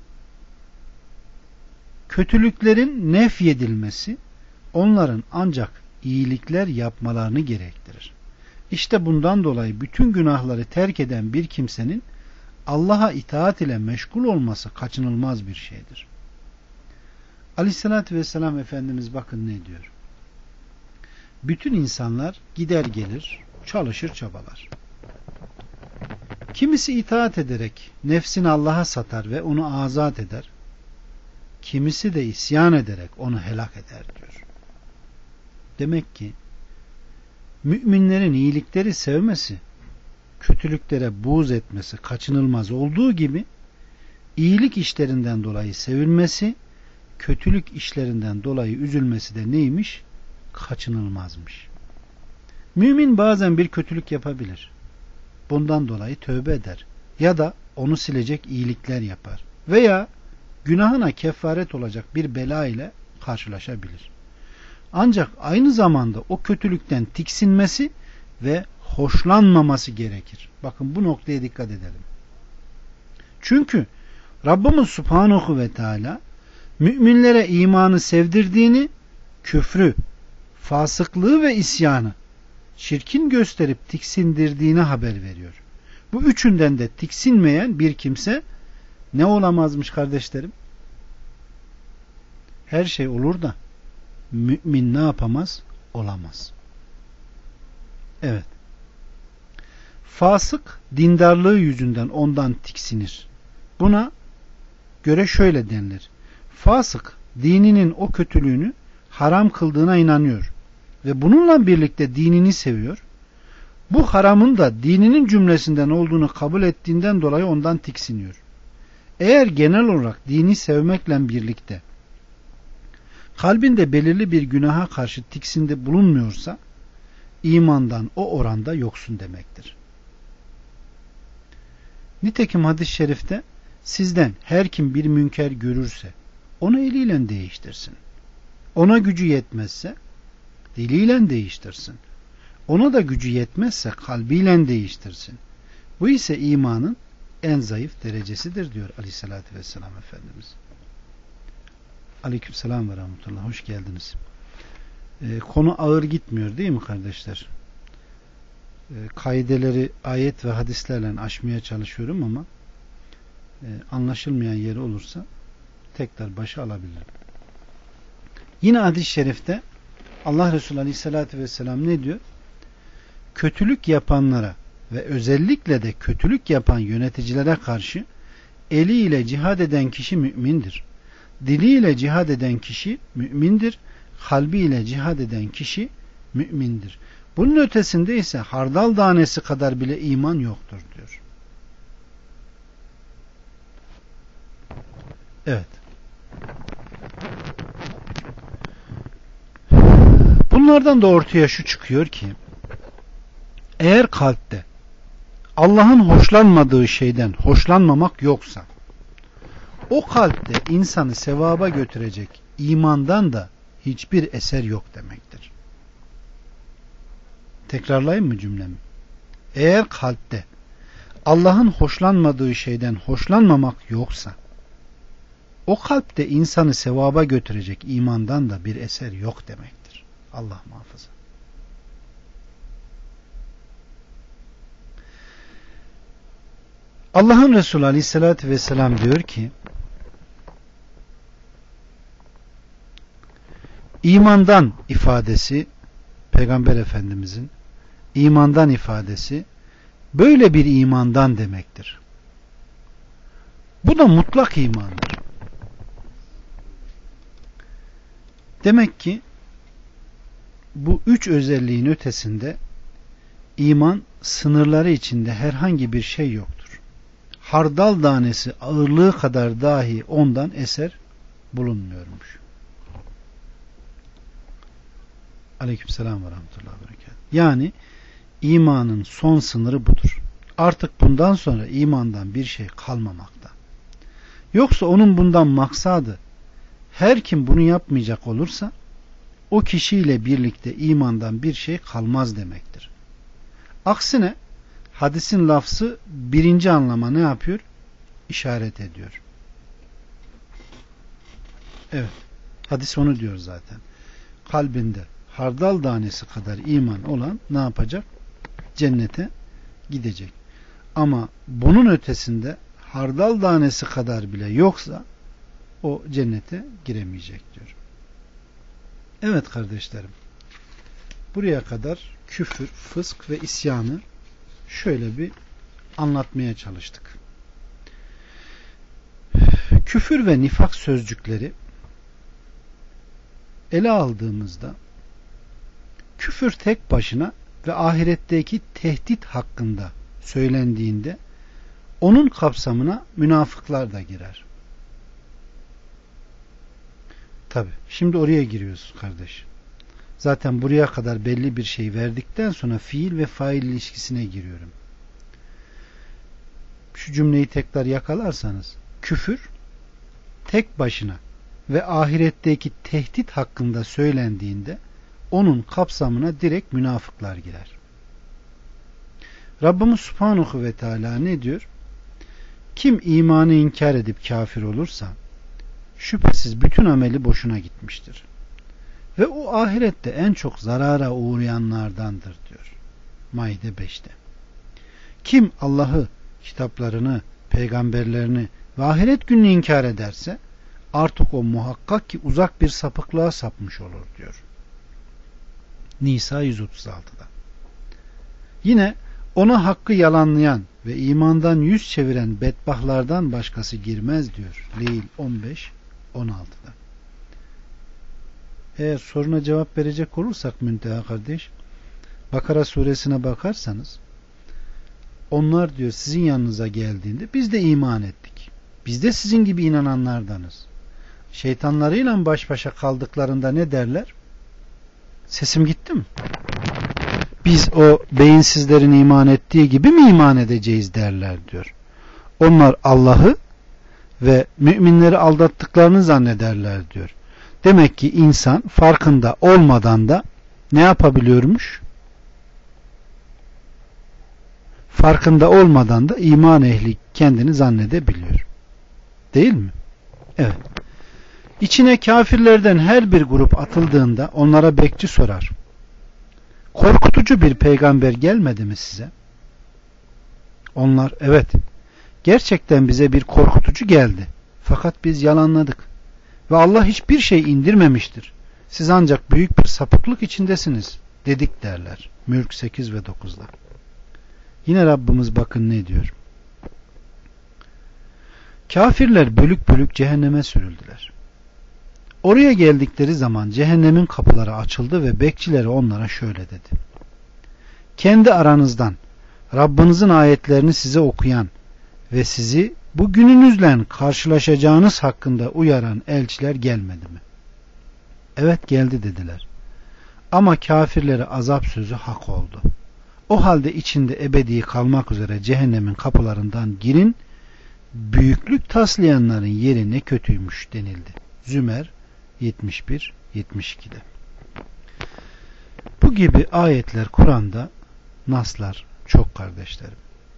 kötülüklerin nefyedilmesi onların ancak iyilikler yapmalarını gerektirir. İşte bundan dolayı bütün günahları terk eden bir kimsenin Allah'a itaat ile meşgul olması kaçınılmaz bir şeydir. Aleyhissalatü vesselam Efendimiz bakın ne diyor. Bütün insanlar gider gelir, çalışır çabalar. Kimisi itaat ederek nefsini Allah'a satar ve onu azat eder. Kimisi de isyan ederek onu helak eder diyor. Demek ki müminlerin iyilikleri sevmesi, kötülüklere buğz etmesi kaçınılmaz olduğu gibi iyilik işlerinden dolayı sevilmesi, kötülük işlerinden dolayı üzülmesi de neymiş? Kaçınılmazmış. Mümin bazen bir kötülük yapabilir. Bundan dolayı tövbe eder. Ya da onu silecek iyilikler yapar. Veya günahına kefaret olacak bir bela ile karşılaşabilir. Ancak aynı zamanda o kötülükten tiksinmesi ve hoşlanmaması gerekir. Bakın bu noktaya dikkat edelim. Çünkü Rabbimiz Subhanahu ve Teala müminlere imanı sevdirdiğini, küfrü, fasıklığı ve isyanı çirkin gösterip tiksindirdiğini haber veriyor. Bu üçünden de tiksinmeyen bir kimse ne olamazmış kardeşlerim? Her şey olur da mümin ne yapamaz? Olamaz. Evet. Fasık dindarlığı yüzünden ondan tiksinir. Buna göre şöyle denilir. Fasık dininin o kötülüğünü haram kıldığına inanıyor ve bununla birlikte dinini seviyor. Bu haramın da dininin cümlesinden olduğunu kabul ettiğinden dolayı ondan tiksiniyor. Eğer genel olarak dini sevmekle birlikte kalbinde belirli bir günaha karşı tiksinde bulunmuyorsa imandan o oranda yoksun demektir. Nitekim hadis-i şerifte sizden her kim bir münker görürse onu eliyle değiştirsin. Ona gücü yetmezse diliyle değiştirsin. Ona da gücü yetmezse kalbiyle değiştirsin. Bu ise imanın en zayıf derecesidir diyor Aleyhisselatü Vesselam Efendimiz. Aleykümselam ve rahmetullah. Hoş geldiniz. Ee, konu ağır gitmiyor değil mi kardeşler? Ee, kaideleri ayet ve hadislerle aşmaya çalışıyorum ama e, anlaşılmayan yeri olursa tekrar başa alabilirim. Yine hadis-i şerifte Allah Resulü Aleyhisselatü Vesselam ne diyor? Kötülük yapanlara ve özellikle de kötülük yapan yöneticilere karşı eliyle cihad eden kişi mümindir. Diliyle cihad eden kişi mümindir. Kalbiyle cihad eden kişi mümindir. Bunun ötesinde ise hardal tanesi kadar bile iman yoktur diyor. Evet. Bunlardan da ortaya şu çıkıyor ki eğer kalpte Allah'ın hoşlanmadığı şeyden hoşlanmamak yoksa, o kalpte insanı sevaba götürecek imandan da hiçbir eser yok demektir. Tekrarlayayım mı cümlemi? Eğer kalpte Allah'ın hoşlanmadığı şeyden hoşlanmamak yoksa, o kalpte insanı sevaba götürecek imandan da bir eser yok demektir. Allah muhafaza. Allah'ın Resulü Aleyhisselatü Vesselam diyor ki, imandan ifadesi, Peygamber Efendimizin imandan ifadesi böyle bir imandan demektir. Bu da mutlak imandır. Demek ki bu üç özelliğin ötesinde iman sınırları içinde herhangi bir şey yoktur. Hardal tanesi ağırlığı kadar dahi ondan eser bulunmuyormuş. Aleykümselam ve rahmetullahi ve berekatuhu. Yani imanın son sınırı budur. Artık bundan sonra imandan bir şey kalmamakta. Yoksa onun bundan maksadı, her kim bunu yapmayacak olursa o kişiyle birlikte imandan bir şey kalmaz demektir. Aksine hadisin lafzı birinci anlama ne yapıyor? İşaret ediyor. Evet. Hadis onu diyor zaten. Kalbinde hardal tanesi kadar iman olan ne yapacak? Cennete gidecek. Ama bunun ötesinde hardal tanesi kadar bile yoksa o cennete giremeyecek diyor. Evet kardeşlerim. Buraya kadar küfür, fısk ve isyanı şöyle bir anlatmaya çalıştık. Küfür ve nifak sözcükleri ele aldığımızda küfür tek başına ve ahiretteki tehdit hakkında söylendiğinde onun kapsamına münafıklar da girer. Tabi şimdi oraya giriyoruz kardeş. Zaten buraya kadar belli bir şey verdikten sonra fiil ve fail ilişkisine giriyorum. Şu cümleyi tekrar yakalarsanız, küfür tek başına ve ahiretteki tehdit hakkında söylendiğinde onun kapsamına direkt münafıklar girer. Rabbimiz Subhanahu ve Teala ne diyor? Kim imanı inkar edip kafir olursa şüphesiz bütün ameli boşuna gitmiştir. Ve o ahirette en çok zarara uğrayanlardandır diyor. Maide beşte. Kim Allah'ı, kitaplarını, peygamberlerini ve ahiret gününü inkar ederse artık o muhakkak ki uzak bir sapıklığa sapmış olur diyor. Nisa yüz otuz altıda. Yine ona hakkı yalanlayan ve imandan yüz çeviren bedbahtlardan başkası girmez diyor. Leyl on beş on altıda. Eğer soruna cevap verecek olursak Münteha kardeş, Bakara suresine bakarsanız onlar diyor sizin yanınıza geldiğinde biz de iman ettik. Biz de sizin gibi inananlardanız. Şeytanlarıyla baş başa kaldıklarında ne derler? Sesim gitti mi? Biz o beyinsizlerin iman ettiği gibi mi iman edeceğiz derler diyor. Onlar Allah'ı ve müminleri aldattıklarını zannederler diyor. Demek ki insan farkında olmadan da ne yapabiliyormuş? Farkında olmadan da iman ehli kendini zannedebiliyor. Değil mi? Evet. İçine kafirlerden her bir grup atıldığında onlara bekçi sorar. Korkutucu bir peygamber gelmedi mi size? Onlar evet. Gerçekten bize bir korkutucu geldi. Fakat biz yalanladık. Ve Allah hiçbir şey indirmemiştir. Siz ancak büyük bir sapıklık içindesiniz dedik derler. Mülk sekiz ve dokuzda. Yine Rabbimiz bakın ne diyor. Kafirler bölük bölük cehenneme sürüldüler. Oraya geldikleri zaman cehennemin kapıları açıldı ve bekçileri onlara şöyle dedi. Kendi aranızdan Rabbinizin ayetlerini size okuyan ve sizi bu gününüzle karşılaşacağınız hakkında uyaran elçiler gelmedi mi? Evet geldi dediler. Ama kafirlere azap sözü hak oldu. O halde içinde ebedi kalmak üzere cehennemin kapılarından girin. Büyüklük taslayanların yeri ne kötüymüş denildi. Zümer yetmiş bir yetmiş iki'de. Bu gibi ayetler Kur'an'da, naslar çok kardeşlerim.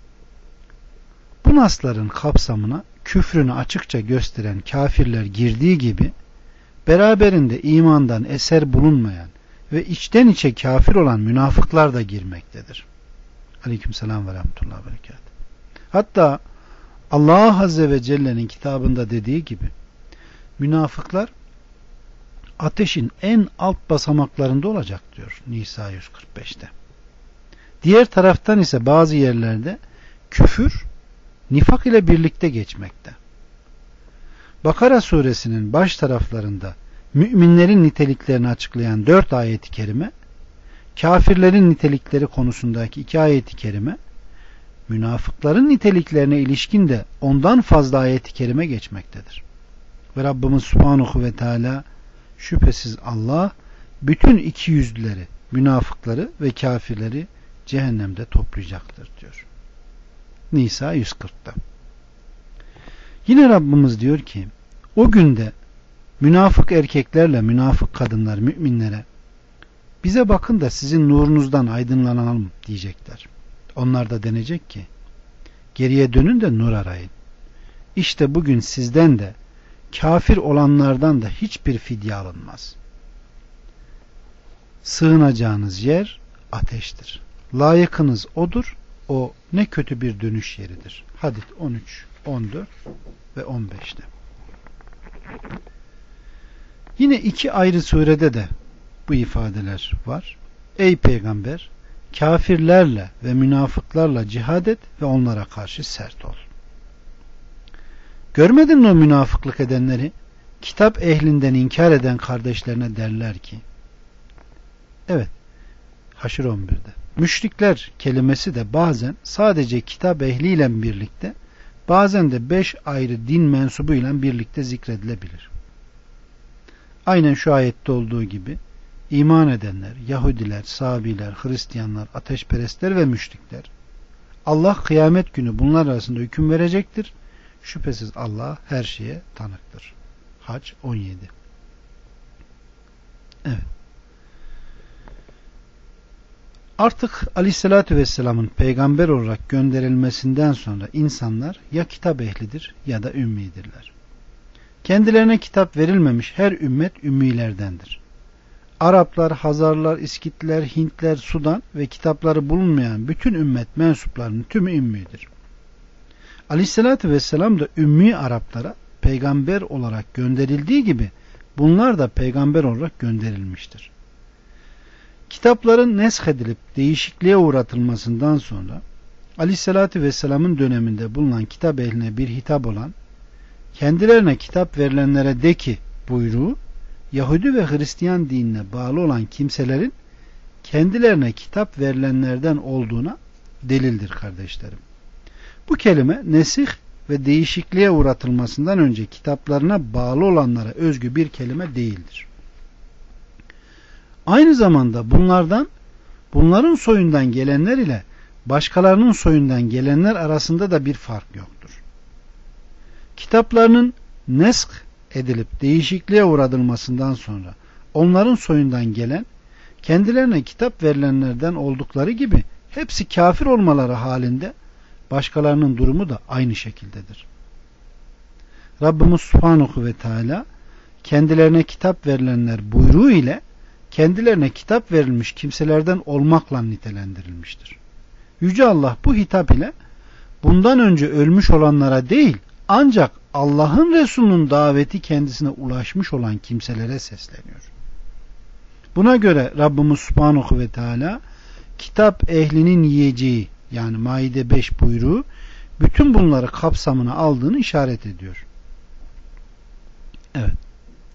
Bu nasların kapsamına küfrünü açıkça gösteren kafirler girdiği gibi beraberinde imandan eser bulunmayan ve içten içe kafir olan münafıklar da girmektedir. Aleykümselam ve rahmetullahi ve berekatuhu. Hatta Allah Azze ve Celle'nin kitabında dediği gibi münafıklar ateşin en alt basamaklarında olacak diyor Nisa yüz kırk beş'te. Diğer taraftan ise bazı yerlerde küfür nifak ile birlikte geçmekte. Bakara suresinin baş taraflarında müminlerin niteliklerini açıklayan dört ayet-i kerime, kafirlerin nitelikleri konusundaki iki ayet-i kerime, münafıkların niteliklerine ilişkin de ondan fazla ayet-i kerime geçmektedir. Ve Rabbimiz Subhanahu ve Teala şüphesiz Allah bütün iki yüzlüleri, münafıkları ve kafirleri cehennemde toplayacaktır diyor. Nisa yüz kırk'ta. Yine Rabbimiz diyor ki, o günde münafık erkeklerle münafık kadınlar müminlere bize bakın da sizin nurunuzdan aydınlanalım diyecekler. Onlar da denecek ki geriye dönün de nur arayın. İşte bugün sizden de kafir olanlardan da hiçbir fidye alınmaz. Sığınacağınız yer ateştir. Layıkınız odur. O ne kötü bir dönüş yeridir. Hadid on üç, on dört ve on beş'te. Yine iki ayrı surede de bu ifadeler var. Ey peygamber, kafirlerle ve münafıklarla cihad et ve onlara karşı sert ol. Görmedin mi o münafıklık edenleri? Kitap ehlinden inkar eden kardeşlerine derler ki, evet, Haşr on bir'de müşrikler kelimesi de bazen sadece kitap ehliyle birlikte, bazen de beş ayrı din mensubuyla birlikte zikredilebilir. Aynen şu ayette olduğu gibi iman edenler, Yahudiler, Sabiler, Hristiyanlar, ateşperestler ve müşrikler. Allah kıyamet günü bunlar arasında hüküm verecektir. Şüphesiz Allah her şeye tanıktır. Hac on yedi. Evet. Artık Aleyhisselatü Vesselam'ın peygamber olarak gönderilmesinden sonra insanlar ya kitap ehlidir ya da ümmidirler. Kendilerine kitap verilmemiş her ümmet ümmilerdendir. Araplar, Hazarlar, İskitler, Hintler, Sudan ve kitapları bulunmayan bütün ümmet mensuplarının tümü ümmidir. Aleyhissalatü vesselam da ümmi Araplara peygamber olarak gönderildiği gibi bunlar da peygamber olarak gönderilmiştir. Kitapların nesk edilip değişikliğe uğratılmasından sonra Aleyhissalatü vesselamın döneminde bulunan kitap ehline bir hitap olan kendilerine kitap verilenlere de ki buyruğu Yahudi ve Hristiyan dinine bağlı olan kimselerin kendilerine kitap verilenlerden olduğuna delildir kardeşlerim. Bu kelime nesih ve değişikliğe uğratılmasından önce kitaplarına bağlı olanlara özgü bir kelime değildir. Aynı zamanda bunlardan, bunların soyundan gelenler ile başkalarının soyundan gelenler arasında da bir fark yoktur. Kitaplarının nesk edilip değişikliğe uğratılmasından sonra onların soyundan gelen, kendilerine kitap verilenlerden oldukları gibi hepsi kafir olmaları halinde başkalarının durumu da aynı şekildedir. Rabbimiz Subhanahu ve Teala kendilerine kitap verilenler buyruğu ile kendilerine kitap verilmiş kimselerden olmakla nitelendirilmiştir. Yüce Allah bu hitap ile bundan önce ölmüş olanlara değil, ancak Allah'ın Resulü'nün daveti kendisine ulaşmış olan kimselere sesleniyor. Buna göre Rabbimiz Subhanahu ve Teala kitap ehlinin yiyeceği yani Maide beş buyruğu bütün bunları kapsamına aldığını işaret ediyor. Evet.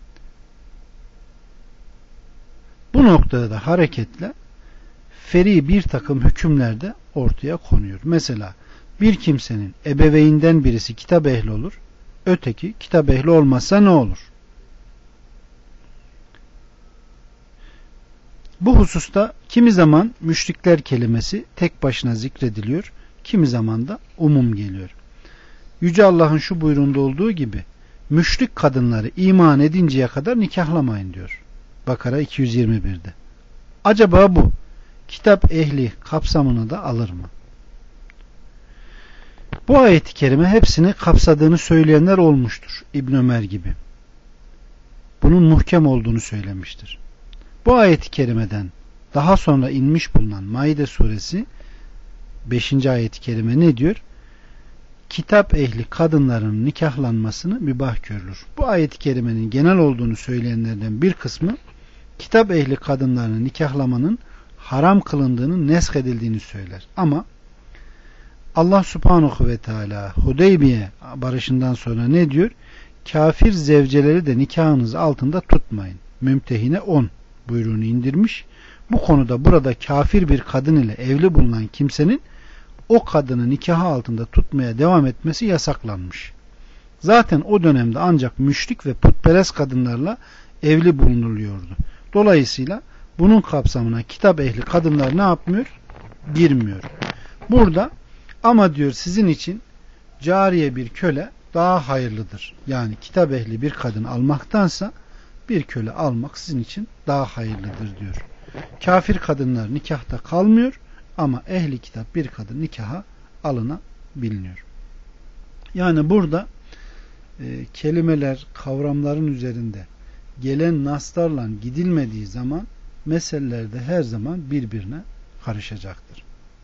Bu noktada da hareketle feri bir takım hükümler de ortaya konuyor. Mesela bir kimsenin ebeveyninden birisi kitap ehli olur, öteki kitap ehli olmazsa ne olur? Bu hususta kimi zaman müşrikler kelimesi tek başına zikrediliyor, kimi zaman da umum geliyor. Yüce Allah'ın şu buyruğunda olduğu gibi müşrik kadınları iman edinceye kadar nikahlamayın diyor. Bakara iki yüz yirmi bir'de. Acaba bu kitap ehli kapsamını da alır mı? Bu ayet-i kerime hepsini kapsadığını söyleyenler olmuştur. İbn Ömer gibi. Bunun muhkem olduğunu söylemiştir. Bu ayet-i kerimeden daha sonra inmiş bulunan Maide suresi beşinci ayet-i kerime ne diyor? Kitap ehli kadınların nikahlanmasını mübah görülür. Bu ayet-i kerimenin genel olduğunu söyleyenlerden bir kısmı kitap ehli kadınlarını nikahlamanın haram kılındığının nesk edildiğini söyler. Ama Allah subhanahu ve teala Hudeybiye barışından sonra ne diyor? Kafir zevceleri de nikahınız altında tutmayın. Mümtehine on buyruğunu indirmiş. Bu konuda burada kafir bir kadın ile evli bulunan kimsenin o kadını nikahı altında tutmaya devam etmesi yasaklanmış. Zaten o dönemde ancak müşrik ve putperest kadınlarla evli bulunuluyordu. Dolayısıyla bunun kapsamına kitap ehli kadınlar ne yapmıyor? Girmiyor. Burada ama diyor sizin için cariye bir köle daha hayırlıdır. Yani kitap ehli bir kadın almaktansa bir köle almak sizin için daha hayırlıdır diyor. Kafir kadınlar nikahta kalmıyor ama ehli kitap bir kadın nikaha alınabiliyor. Yani burada e, kelimeler, kavramların üzerinde gelen naslarla gidilmediği zaman meselelerde her zaman birbirine karışacaktır.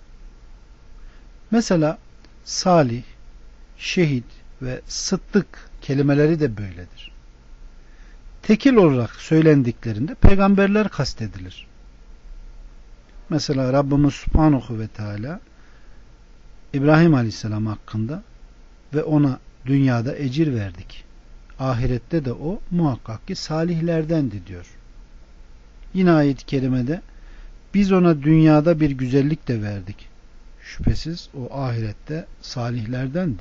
Mesela salih, şehit ve sıddık kelimeleri de böyledir. Tekil olarak söylendiklerinde peygamberler kastedilir. Mesela Rabbimiz Subhanahu ve Teala İbrahim Aleyhisselam hakkında ve ona dünyada ecir verdik. Ahirette de o muhakkak ki salihlerdendi diyor. Yine ayet-i kerimede biz ona dünyada bir güzellik de verdik. Şüphesiz o ahirette salihlerdendi.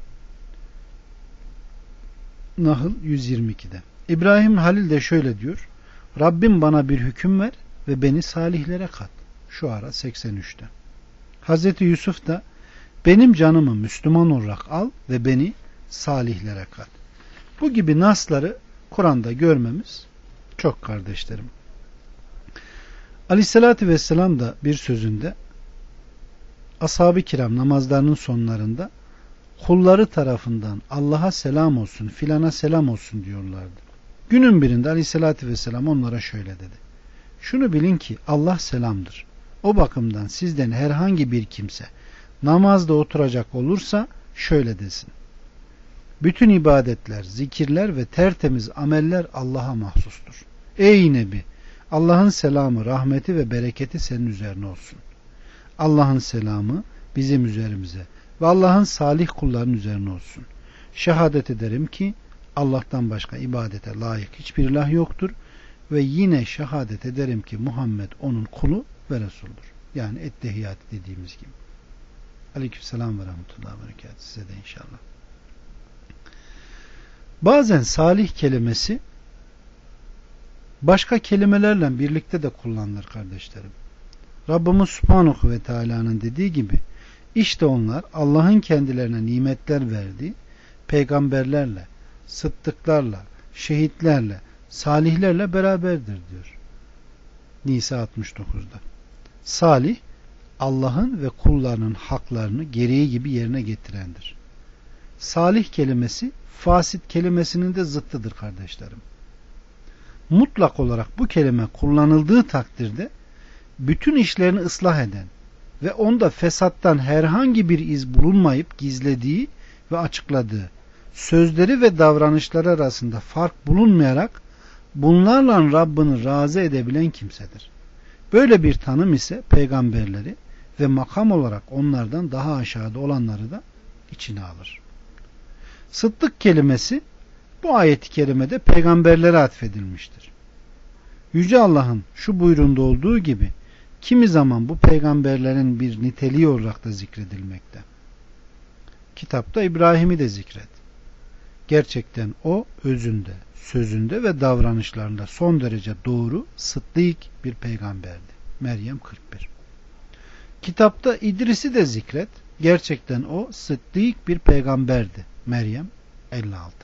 Nahl yüz yirmi iki'de. İbrahim Halil de şöyle diyor. Rabbim bana bir hüküm ver ve beni salihlere kat. Şuara seksen üç'te. Hazreti Yusuf da benim canımı Müslüman olarak al ve beni salihlere kat. Bu gibi nasları Kur'an'da görmemiz çok kardeşlerim. Aleyhissalatü vesselam da bir sözünde ashab-ı kiram namazlarının sonlarında kulları tarafından Allah'a selam olsun, filana selam olsun diyorlardı. Günün birinde Aleyhissalatü vesselam onlara şöyle dedi. Şunu bilin ki Allah selamdır. O bakımdan sizden herhangi bir kimse namazda oturacak olursa şöyle desin. Bütün ibadetler, zikirler ve tertemiz ameller Allah'a mahsustur. Ey Nebi! Allah'ın selamı, rahmeti ve bereketi senin üzerine olsun. Allah'ın selamı bizim üzerimize ve Allah'ın salih kullarının üzerine olsun. Şehadet ederim ki Allah'tan başka ibadete layık hiçbir ilah yoktur ve yine şehadet ederim ki Muhammed onun kulu ve Resulüdür. Yani ettehiyat dediğimiz gibi. Aleykümselam ve rahmetullahi ve berekatuhu. Size de inşallah. Bazen salih kelimesi başka kelimelerle birlikte de kullanılır kardeşlerim. Rabbimiz Subhanahu ve Teala'nın dediği gibi işte onlar Allah'ın kendilerine nimetler verdiği peygamberlerle, sıddıklarla, şehitlerle, salihlerle beraberdir diyor. Nisa altmış dokuz'da. Salih, Allah'ın ve kullarının haklarını gereği gibi yerine getirendir. Salih kelimesi fasit kelimesinin de zıttıdır kardeşlerim. Mutlak olarak bu kelime kullanıldığı takdirde bütün işlerini ıslah eden ve onda fesattan herhangi bir iz bulunmayıp gizlediği ve açıkladığı sözleri ve davranışları arasında fark bulunmayarak bunlarla Rabbini razı edebilen kimsedir. Böyle bir tanım ise peygamberleri ve makam olarak onlardan daha aşağıda olanları da içine alır. Sıddık kelimesi bu ayet-i kerimede peygamberlere atfedilmiştir. Yüce Allah'ın şu buyruğunda olduğu gibi kimi zaman bu peygamberlerin bir niteliği olarak da zikredilmekte. Kitapta İbrahim'i de zikret. Gerçekten o özünde, sözünde ve davranışlarında son derece doğru, sıddık bir peygamberdi. Meryem kırk bir. Kitapta İdris'i de zikret. Gerçekten o sıddık bir peygamberdi. Meryem elli altı.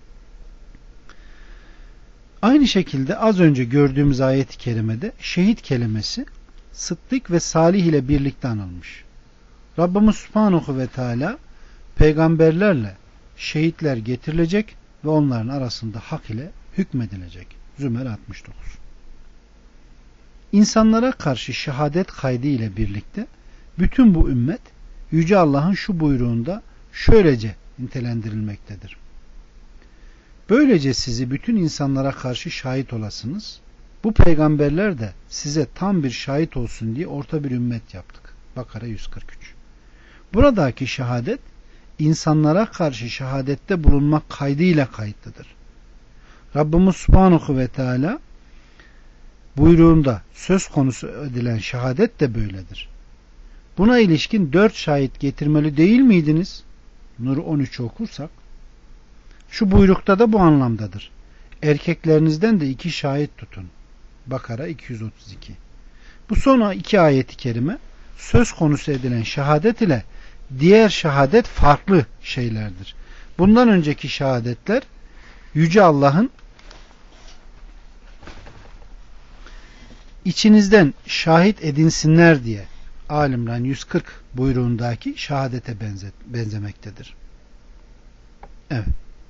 Aynı şekilde az önce gördüğümüz ayet-i kerimede şehit kelimesi sıddık ve salih ile birlikte anılmış. Rabbimiz Subhanahu ve Teala peygamberlerle şehitler getirilecek ve onların arasında hak ile hükmedilecek. Zümer altmış dokuz. İnsanlara karşı şehadet kaydı ile birlikte bütün bu ümmet Yüce Allah'ın şu buyruğunda şöylece nitelendirilmektedir. Böylece sizi bütün insanlara karşı şahit olasınız. Bu peygamberler de size tam bir şahit olsun diye orta bir ümmet yaptık. Bakara yüz kırk üç. Buradaki şehadet insanlara karşı şehadette bulunmak kaydıyla kayıtlıdır. Rabbimiz Subhanahu ve Teala buyruğunda söz konusu edilen şehadet de böyledir. Buna ilişkin dört şahit getirmeli değil miydiniz? Nur on üçü okursak şu buyrukta da bu anlamdadır. Erkeklerinizden de iki şahit tutun. Bakara iki yüz otuz iki. Bu son iki ayeti kerime söz konusu edilen şehadet ile diğer şehadet farklı şeylerdir. Bundan önceki şehadetler Yüce Allah'ın içinizden şahit edinsinler diye Ali İmran yüz kırk buyruğundaki şehadete benzet, benzemektedir. Evet.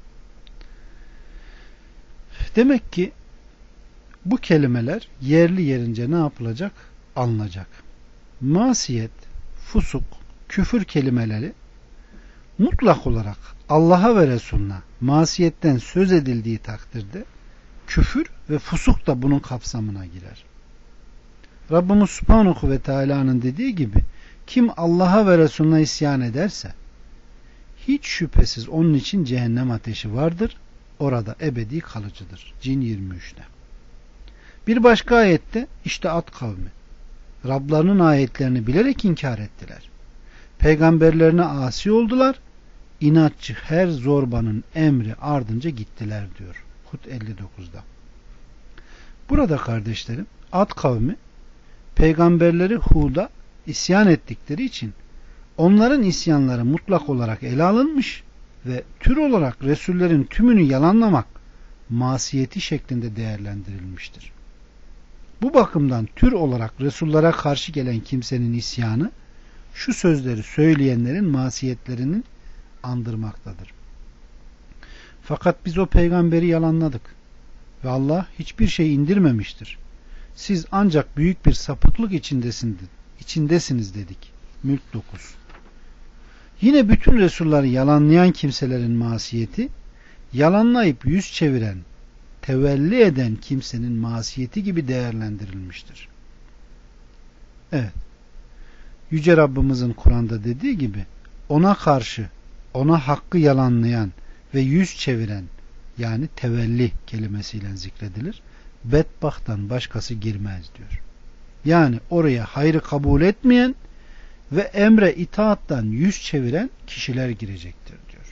Demek ki bu kelimeler yerli yerince ne yapılacak? Alınacak. Masiyet, fusuk, küfür kelimeleri mutlak olarak Allah'a ve Resulüne masiyetten söz edildiği takdirde küfür ve fusuk da bunun kapsamına girer. Rabbimiz Subhanahu ve Teala'nın dediği gibi kim Allah'a ve Resulüne isyan ederse hiç şüphesiz onun için cehennem ateşi vardır. Orada ebedi kalıcıdır. Cin yirmi üçte. Bir başka ayette işte Ad kavmi Rablarının ayetlerini bilerek inkar ettiler. Peygamberlerine asi oldular. İnatçı her zorbanın emri ardınca gittiler diyor. Hud elli dokuzda. Burada kardeşlerim Ad kavmi peygamberleri Hud'a isyan ettikleri için onların isyanları mutlak olarak ele alınmış ve tür olarak Resullerin tümünü yalanlamak masiyeti şeklinde değerlendirilmiştir. Bu bakımdan tür olarak Resullara karşı gelen kimsenin isyanı şu sözleri söyleyenlerin masiyetlerinin andırmaktadır. Fakat biz o peygamberi yalanladık ve Allah hiçbir şey indirmemiştir. Siz ancak büyük bir sapıklık içindesiniz, içindesiniz dedik. Mülk dokuz. Yine bütün Resulları yalanlayan kimselerin masiyeti, yalanlayıp yüz çeviren, tevelli eden kimsenin masiyeti gibi değerlendirilmiştir. Evet. Yüce Rabbimizin Kur'an'da dediği gibi ona karşı, ona hakkı yalanlayan ve yüz çeviren yani tevelli kelimesiyle zikredilir. Bedbahttan başkası girmez diyor. Yani oraya hayrı kabul etmeyen ve emre itaattan yüz çeviren kişiler girecektir diyor.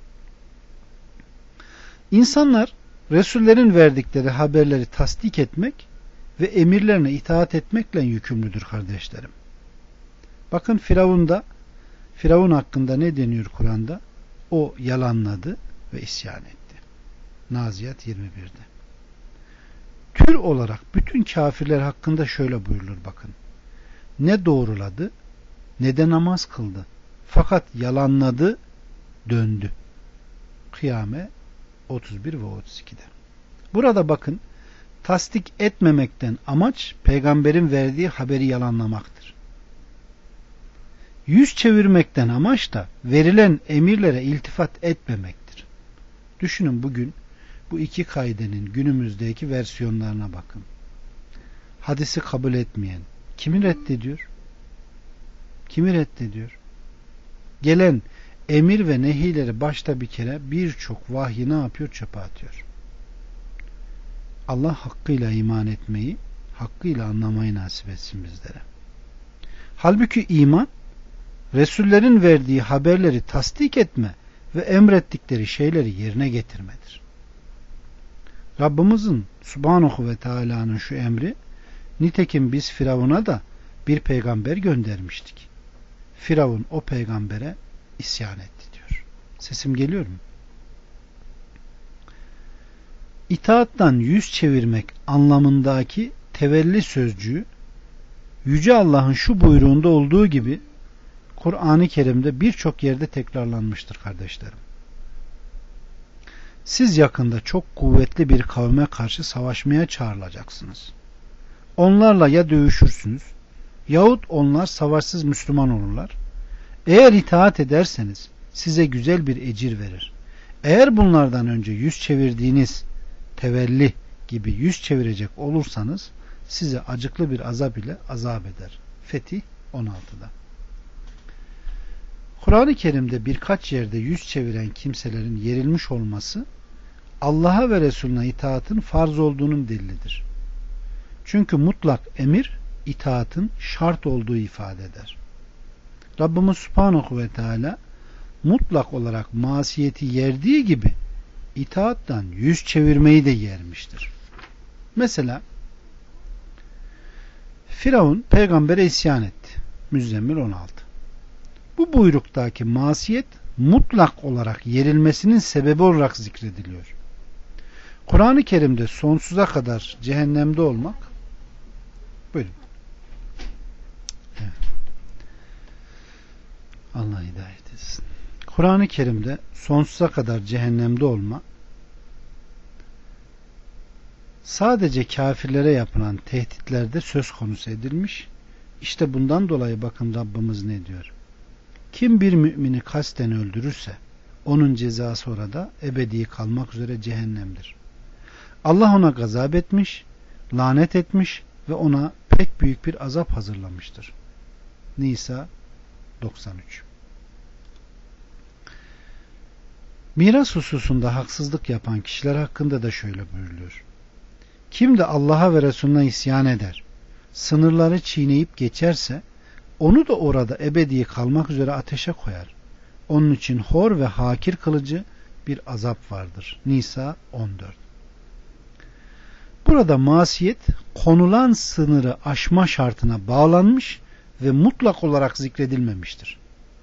İnsanlar Resullerin verdikleri haberleri tasdik etmek ve emirlerine itaat etmekle yükümlüdür kardeşlerim. Bakın Firavun'da Firavun hakkında ne deniyor Kur'an'da? O yalanladı ve isyan etti. Naziyat yirmi birde. Tür olarak bütün kafirler hakkında şöyle buyurulur bakın. Ne doğruladı ne de namaz kıldı. Fakat yalanladı, döndü. Kıyame otuz bir ve otuz ikide. Burada bakın tasdik etmemekten amaç peygamberin verdiği haberi yalanlamaktır. Yüz çevirmekten amaç da verilen emirlere iltifat etmemektir. Düşünün bugün bu iki kaidenin günümüzdeki versiyonlarına bakın. Hadisi kabul etmeyen kimi reddediyor? Kimi reddediyor? Gelen emir ve nehileri başta bir kere birçok vahyi ne yapıyor? Çöpe atıyor. Allah hakkıyla iman etmeyi, hakkıyla anlamayı nasip etsin bizlere. Halbuki iman, Resullerin verdiği haberleri tasdik etme ve emrettikleri şeyleri yerine getirmedir. Rabbimizin Subhanahu ve Teala'nın şu emri, nitekim biz Firavun'a da bir peygamber göndermiştik. Firavun o peygambere isyan etti diyor. Sesim geliyor mu? İtaattan yüz çevirmek anlamındaki tevelli sözcüğü Yüce Allah'ın şu buyruğunda olduğu gibi Kur'an-ı Kerim'de birçok yerde tekrarlanmıştır kardeşlerim. Siz yakında çok kuvvetli bir kavme karşı savaşmaya çağrılacaksınız. Onlarla ya dövüşürsünüz yahut onlar savaşsız Müslüman olurlar. Eğer itaat ederseniz size güzel bir ecir verir. Eğer bunlardan önce yüz çevirdiğiniz tevelli gibi yüz çevirecek olursanız size acıklı bir azap ile azap eder. Fetih on altıda. Kur'an-ı Kerim'de birkaç yerde yüz çeviren kimselerin yerilmiş olması Allah'a ve Resulüne itaatın farz olduğunun delilidir. Çünkü mutlak emir itaatın şart olduğu ifade eder. Rabbimiz Subhanahu ve Teala mutlak olarak masiyeti yerdiği gibi itaattan yüz çevirmeyi de yermiştir. Mesela Firavun peygambere isyan etti. Müzzemmil on altı. Bu buyruktaki masiyet mutlak olarak yerilmesinin sebebi olarak zikrediliyor. Kur'an-ı Kerim'de sonsuza kadar cehennemde olmak, buyurun. Evet. Allah hidayet etsin. Kur'an-ı Kerim'de sonsuza kadar cehennemde olma, sadece kafirlere yapılan tehditlerde söz konusu edilmiş. İşte bundan dolayı bakın Rabbimiz ne diyor? Kim bir mümini kasten öldürürse onun cezası orada ebedi kalmak üzere cehennemdir. Allah ona gazap etmiş, lanet etmiş ve ona pek büyük bir azap hazırlamıştır. Nisa doksan üç. Miras hususunda haksızlık yapan kişiler hakkında da şöyle buyuruluyor. Kim de Allah'a ve Resulüne isyan eder, sınırları çiğneyip geçerse onu da orada ebedi kalmak üzere ateşe koyar. Onun için hor ve hakir kılıcı bir azap vardır. Nisa on dört. Burada masiyet konulan sınırı aşma şartına bağlanmış ve mutlak olarak zikredilmemiştir.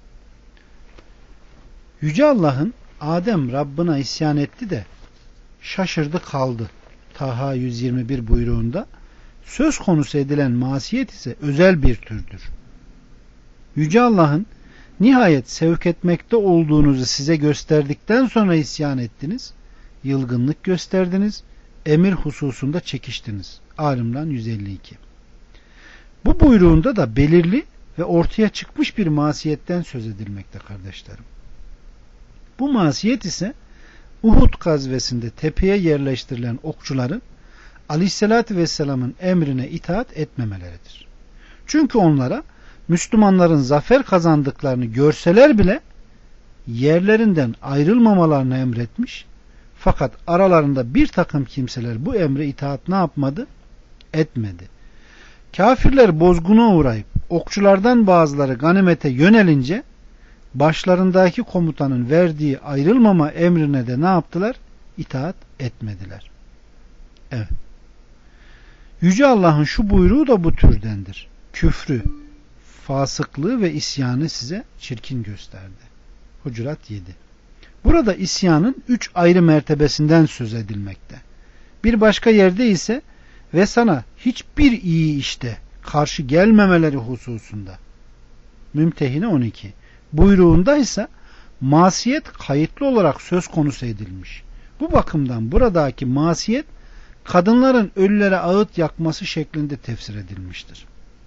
Yüce Allah'ın Adem Rabbına isyan etti de şaşırdı kaldı. Taha yüz yirmi bir buyruğunda söz konusu edilen masiyet ise özel bir türdür. Yüce Allah'ın nihayet sevk etmekte olduğunuzu size gösterdikten sonra isyan ettiniz, yılgınlık gösterdiniz, emir hususunda çekiştiniz. Ali-İmran yüz elli iki. Bu buyruğunda da belirli ve ortaya çıkmış bir masiyetten söz edilmekte kardeşlerim. Bu masiyet ise Uhud gazvesinde tepeye yerleştirilen okçuların Aleyhisselatü Vesselam'ın emrine itaat etmemeleridir. Çünkü onlara Müslümanların zafer kazandıklarını görseler bile yerlerinden ayrılmamalarını emretmiş. Fakat aralarında bir takım kimseler bu emre itaat ne yapmadı? Etmedi. Kafirler bozguna uğrayıp okçulardan bazıları ganimete yönelince başlarındaki komutanın verdiği ayrılmama emrine de ne yaptılar? İtaat etmediler. Evet. Yüce Allah'ın şu buyruğu da bu türdendir. Küfrü, fasıklığı ve isyanı size çirkin gösterdi. Hucurat yedi. Burada isyanın üç ayrı mertebesinden söz edilmekte. Bir başka yerde ise ve sana hiçbir iyi işte karşı gelmemeleri hususunda. Mümtehine on iki. Buyruğunda ise masiyet kayıtlı olarak söz konusu edilmiş. Bu bakımdan buradaki masiyet kadınların ölülere ağıt yakması şeklinde tefsir edilmiştir.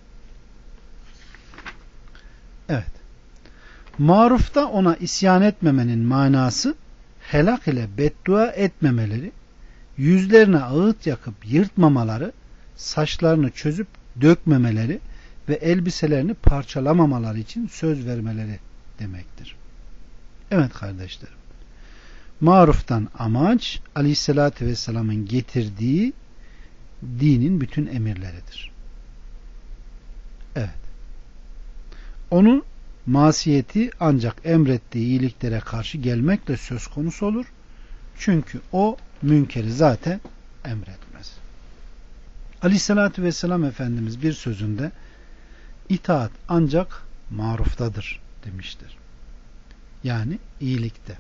Evet. Marufta ona isyan etmemenin manası helak ile beddua etmemeleri, yüzlerine ağıt yakıp yırtmamaları, saçlarını çözüp dökmemeleri ve elbiselerini parçalamamaları için söz vermeleri demektir. Evet kardeşlerim. Maruftan amaç Aleyhisselatü Vesselam'ın getirdiği dinin bütün emirleridir. Evet. Onu masiyeti ancak emrettiği iyiliklere karşı gelmekle söz konusu olur. Çünkü o münkeri zaten emretmez. Aleyhissalatü vesselam Efendimiz bir sözünde itaat ancak maruftadır demiştir. Yani iyilikte.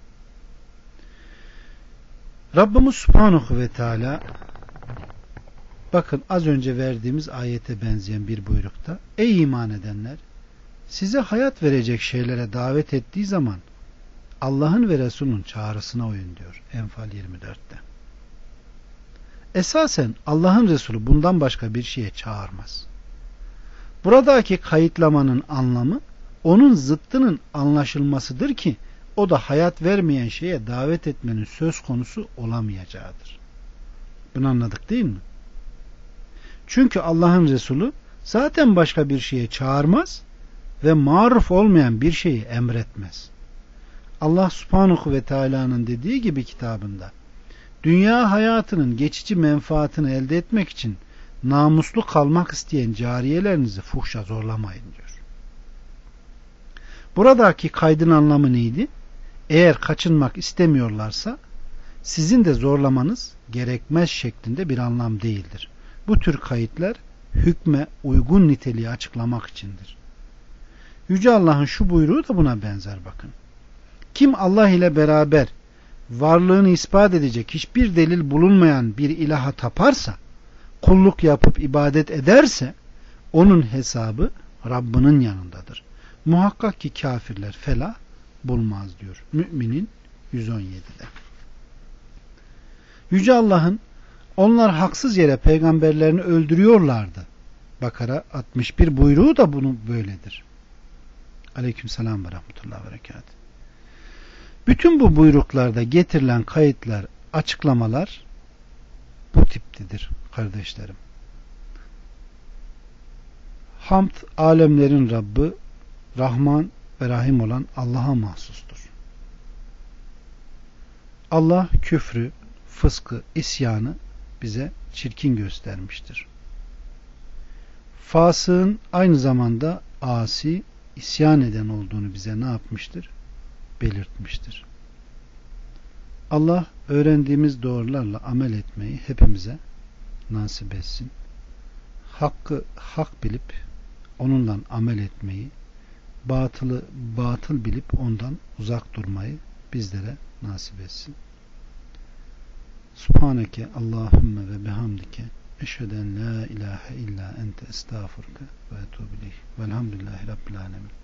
Rabbimiz Subhanahu ve Teala bakın az önce verdiğimiz ayete benzeyen bir buyrukta ey iman edenler size hayat verecek şeylere davet ettiği zaman Allah'ın ve Resul'ün çağrısına uyun diyor Enfal yirmi dörtte. Esasen Allah'ın Resulü bundan başka bir şeye çağırmaz. Buradaki kayıtlamanın anlamı onun zıttının anlaşılmasıdır ki o da hayat vermeyen şeye davet etmenin söz konusu olamayacağıdır. Bunu anladık değil mi? Çünkü Allah'ın Resulü zaten başka bir şeye çağırmaz ve maruf olmayan bir şeyi emretmez. Allah Subhanahu ve Teala'nın dediği gibi kitabında dünya hayatının geçici menfaatini elde etmek için namuslu kalmak isteyen cariyelerinizi fuhşa zorlamayın diyor. Buradaki kaydın anlamı neydi? Eğer kaçınmak istemiyorlarsa sizin de zorlamanız gerekmez şeklinde bir anlam değildir. Bu tür kayıtlar hükme uygun niteliği açıklamak içindir. Yüce Allah'ın şu buyruğu da buna benzer bakın. Kim Allah ile beraber varlığını ispat edecek hiçbir delil bulunmayan bir ilaha taparsa, kulluk yapıp ibadet ederse onun hesabı Rabbinin yanındadır. Muhakkak ki kafirler felah bulmaz diyor. Müminin yüz on yedide. Yüce Allah'ın onlar haksız yere peygamberlerini öldürüyorlardı. Bakara altmış bir buyruğu da bunu böyledir. Aleykümselam ve rahmetullahi ve berekatuhu. Bütün bu buyruklarda getirilen kayıtlar, açıklamalar bu tiptedir kardeşlerim. Hamd alemlerin Rabbi, Rahman ve Rahim olan Allah'a mahsustur. Allah küfrü, fıskı, isyanı bize çirkin göstermiştir. Fasığın aynı zamanda asi, isyan eden olduğunu bize ne yapmıştır? Belirtmiştir. Allah öğrendiğimiz doğrularla amel etmeyi hepimize nasip etsin. Hakkı hak bilip onunla amel etmeyi, batılı batıl bilip ondan uzak durmayı bizlere nasip etsin. Subhaneke Allahümme ve bihamdike eşheden la ilahe illa ente estağfurke ve etûbü ileyh. Velhamdülillahi Rabbil alemin.